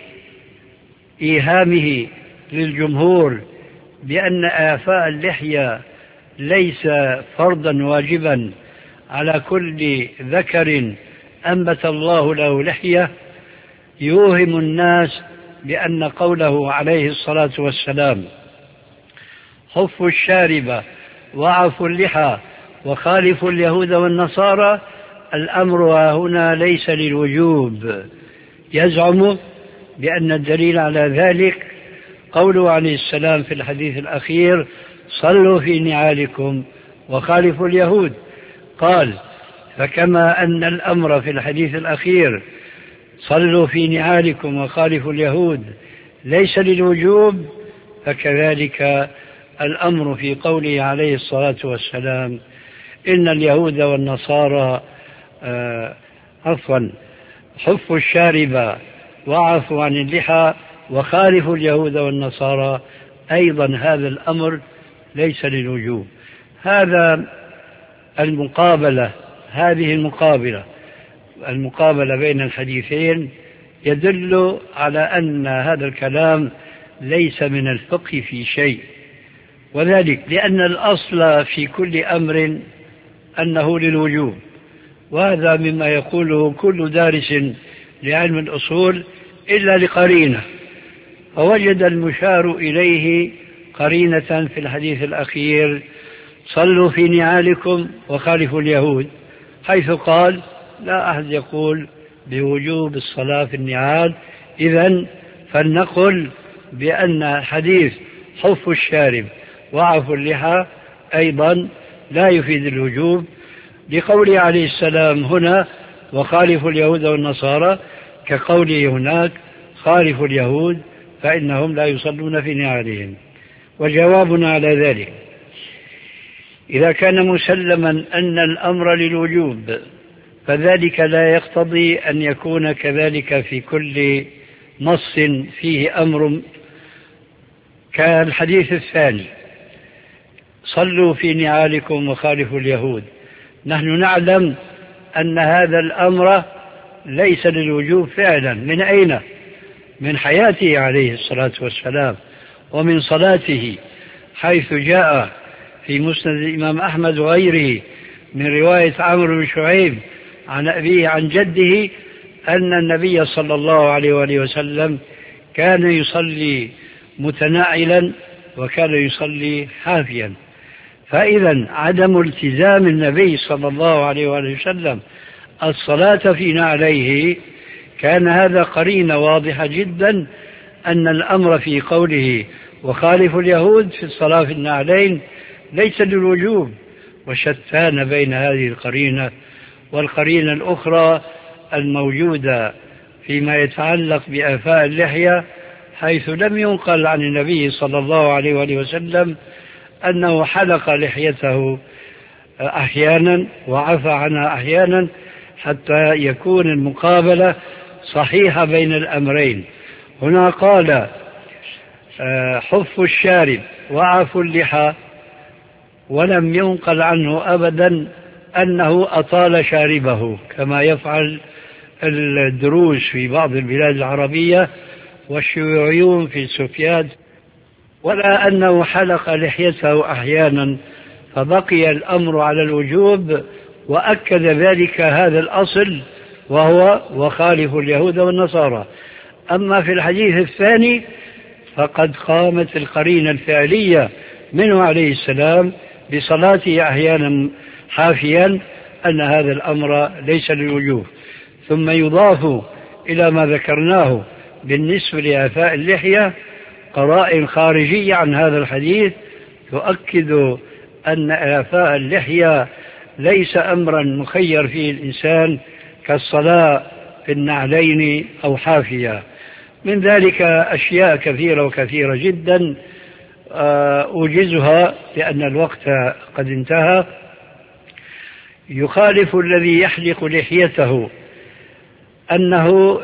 إيهامه للجمهور بأن إعفاء اللحية ليس فرضا واجبا على كل ذكر أنبت الله له لحية، يوهم الناس بأن قوله عليه الصلاة والسلام: خفوا الشارب وعفوا اللحى وخالفوا اليهود والنصارى، الأمر هنا ليس للوجوب. يزعم بأن الدليل على ذلك قوله عليه السلام في الحديث الأخير: صلوا في نعالكم وخالفوا اليهود. قال: فكما أن الأمر في الحديث الأخير صلوا في نعالكم وخالفوا اليهود ليس للوجوب، فكذلك الأمر في قوله عليه الصلاة والسلام: إن اليهود والنصارى آه عفوا حفوا الشارب وعفوا عن اللحى وخالفوا اليهود والنصارى، أيضا هذا الأمر ليس للوجوب. هذا المقابلة هذه المقابلة المقابلة بين الحديثين يدل على أن هذا الكلام ليس من الفقه في شيء، وذلك لأن الأصل في كل أمر أنه للوجوب، وهذا مما يقوله كل دارس لعلم الأصول إلا لقرينة، فوجد المشار إليه قرينة في الحديث الأخير: صلوا في نعالكم وخالفوا اليهود، حيث قال: لا أحد يقول بوجوب الصلاة في النعال. إذن فلنقل بأن حديث حف الشارب وعفوا اللحى أيضا لا يفيد الوجوب، لقوله عليه السلام هنا: وخالفوا اليهود والنصارى، كقوله هناك: خالفوا اليهود فإنهم لا يصلون في نعالهم. وجوابنا على ذلك: إذا كان مسلما أن الأمر للوجوب فذلك لا يقتضي أن يكون كذلك في كل نص فيه أمر، كالحديث الثاني: صلوا في نعالكم وخالفوا اليهود. نحن نعلم أن هذا الأمر ليس للوجوب فعلا. من أين؟ من حياته عليه الصلاة والسلام ومن صلاته، حيث جاء في مسند الإمام أحمد وغيره من رواية عمرو بن شعيب عن أبيه عن جده أن النبي صلى الله عليه وآله وسلم كان يصلي متناعلا وكان يصلي حافيا. فإذا عدم التزام النبي صلى الله عليه وآله وسلم الصلاة في نعليه كان هذا قرينة واضحة جدا أن الأمر في قوله وخالف اليهود في الصلاة في النعلين ليس للوجوب. وشتان بين هذه القرينة والقرينة الأخرى الموجودة فيما يتعلق بآفاء اللحية، حيث لم ينقل عن النبي صلى الله عليه وآله وسلم أنه حلق لحيته أحيانا وعفى عنها أحيانا، حتى يكون المقابلة صحيحة بين الأمرين. هنا قال حف الشارب وعفو اللحى، ولم ينقل عنه أبدا أنه أطال شاربه كما يفعل الدروز في بعض البلاد العربية والشيوعيون في سوفيات، ولا أنه حلق لحيته أحيانا، فبقي الأمر على الوجوب. وأكد ذلك هذا الأصل وهو وخالف اليهود والنصارى. أما في الحديث الثاني فقد قامت القرينة الفعلية منه عليه السلام بصلاته أحيانا حافيا أن هذا الأمر ليس للوجوب. ثم يضاف إلى ما ذكرناه بالنسبة لآفاء اللحية قرائن خارجية عن هذا الحديث تؤكد أن آفاء اللحية ليس أمرا مخير فيه الإنسان كالصلاة في النعلين أو حافية. من ذلك أشياء كثيرة وكثيرة جدا أوجزها لأن الوقت قد انتهى. يخالف الذي يحلق لحيته أنه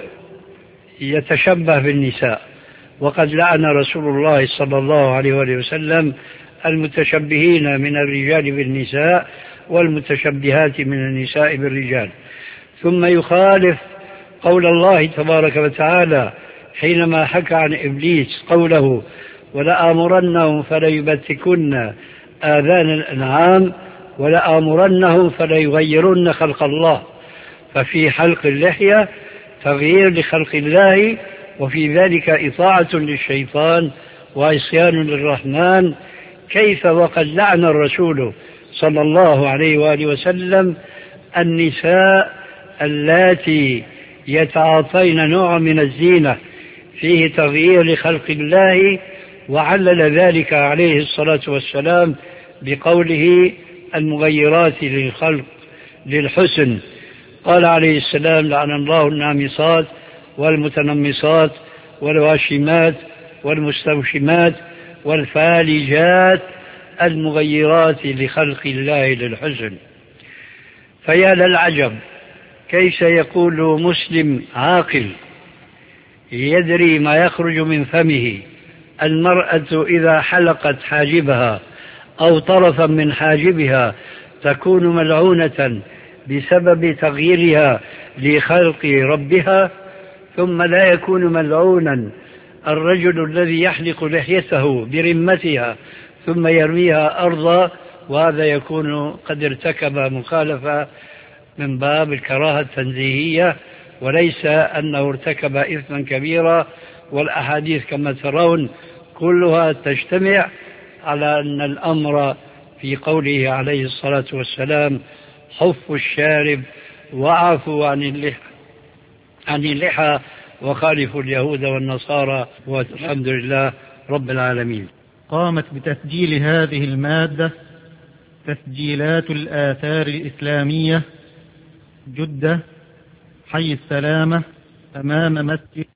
يتشبه بالنساء، وقد لعن رسول الله صلى الله عليه وآله وسلم المتشبهين من الرجال بالنساء والمتشبهات من النساء بالرجال. ثم يخالف قول الله تبارك وتعالى حينما حكى عن إبليس قوله ولآمرنهم فليبتكن آذان الأنعام ولآمرنهم فليغيرن خلق الله. ففي حلق اللحية تغيير لخلق الله، وفي ذلك إطاعة للشيطان وعصيان للرحمن. كيف وقد لعن الرسول صلى الله عليه وآله وسلم النساء اللاتي يتعاطين نوع من الزينة فيه تغيير لخلق الله، وعلل ذلك عليه الصلاة والسلام بقوله المغيرات للخلق للحسن. قال عليه السلام لعن الله النامصات والمتنمصات والواشمات والمستوشمات والفالجات المغيرات لخلق الله للحسن. فيا للعجب كيف يقول مسلم عاقل يدري ما يخرج من فمه المرأة إذا حلقت حاجبها أو طرفا من حاجبها تكون ملعونة بسبب تغييرها لخلق ربها، ثم لا يكون ملعونا الرجل الذي يحلق لحيته برمتها ثم يرميها أرضا، وهذا يكون قد ارتكب مخالفة من باب الكراهة التنزيهية وليس أنه ارتكب إثما كبيرا. والأحاديث كما ترون كلها تجتمع على أن الأمر في قوله عليه الصلاة والسلام حف الشارب وعفوا عن اللحى عن اللحى وخالفوا اليهود والنصارى، والحمد لله رب العالمين. قامت بتسجيل هذه المادة تسجيلات الآثار الإسلامية، جدة، حي السلامة، أمام مسجد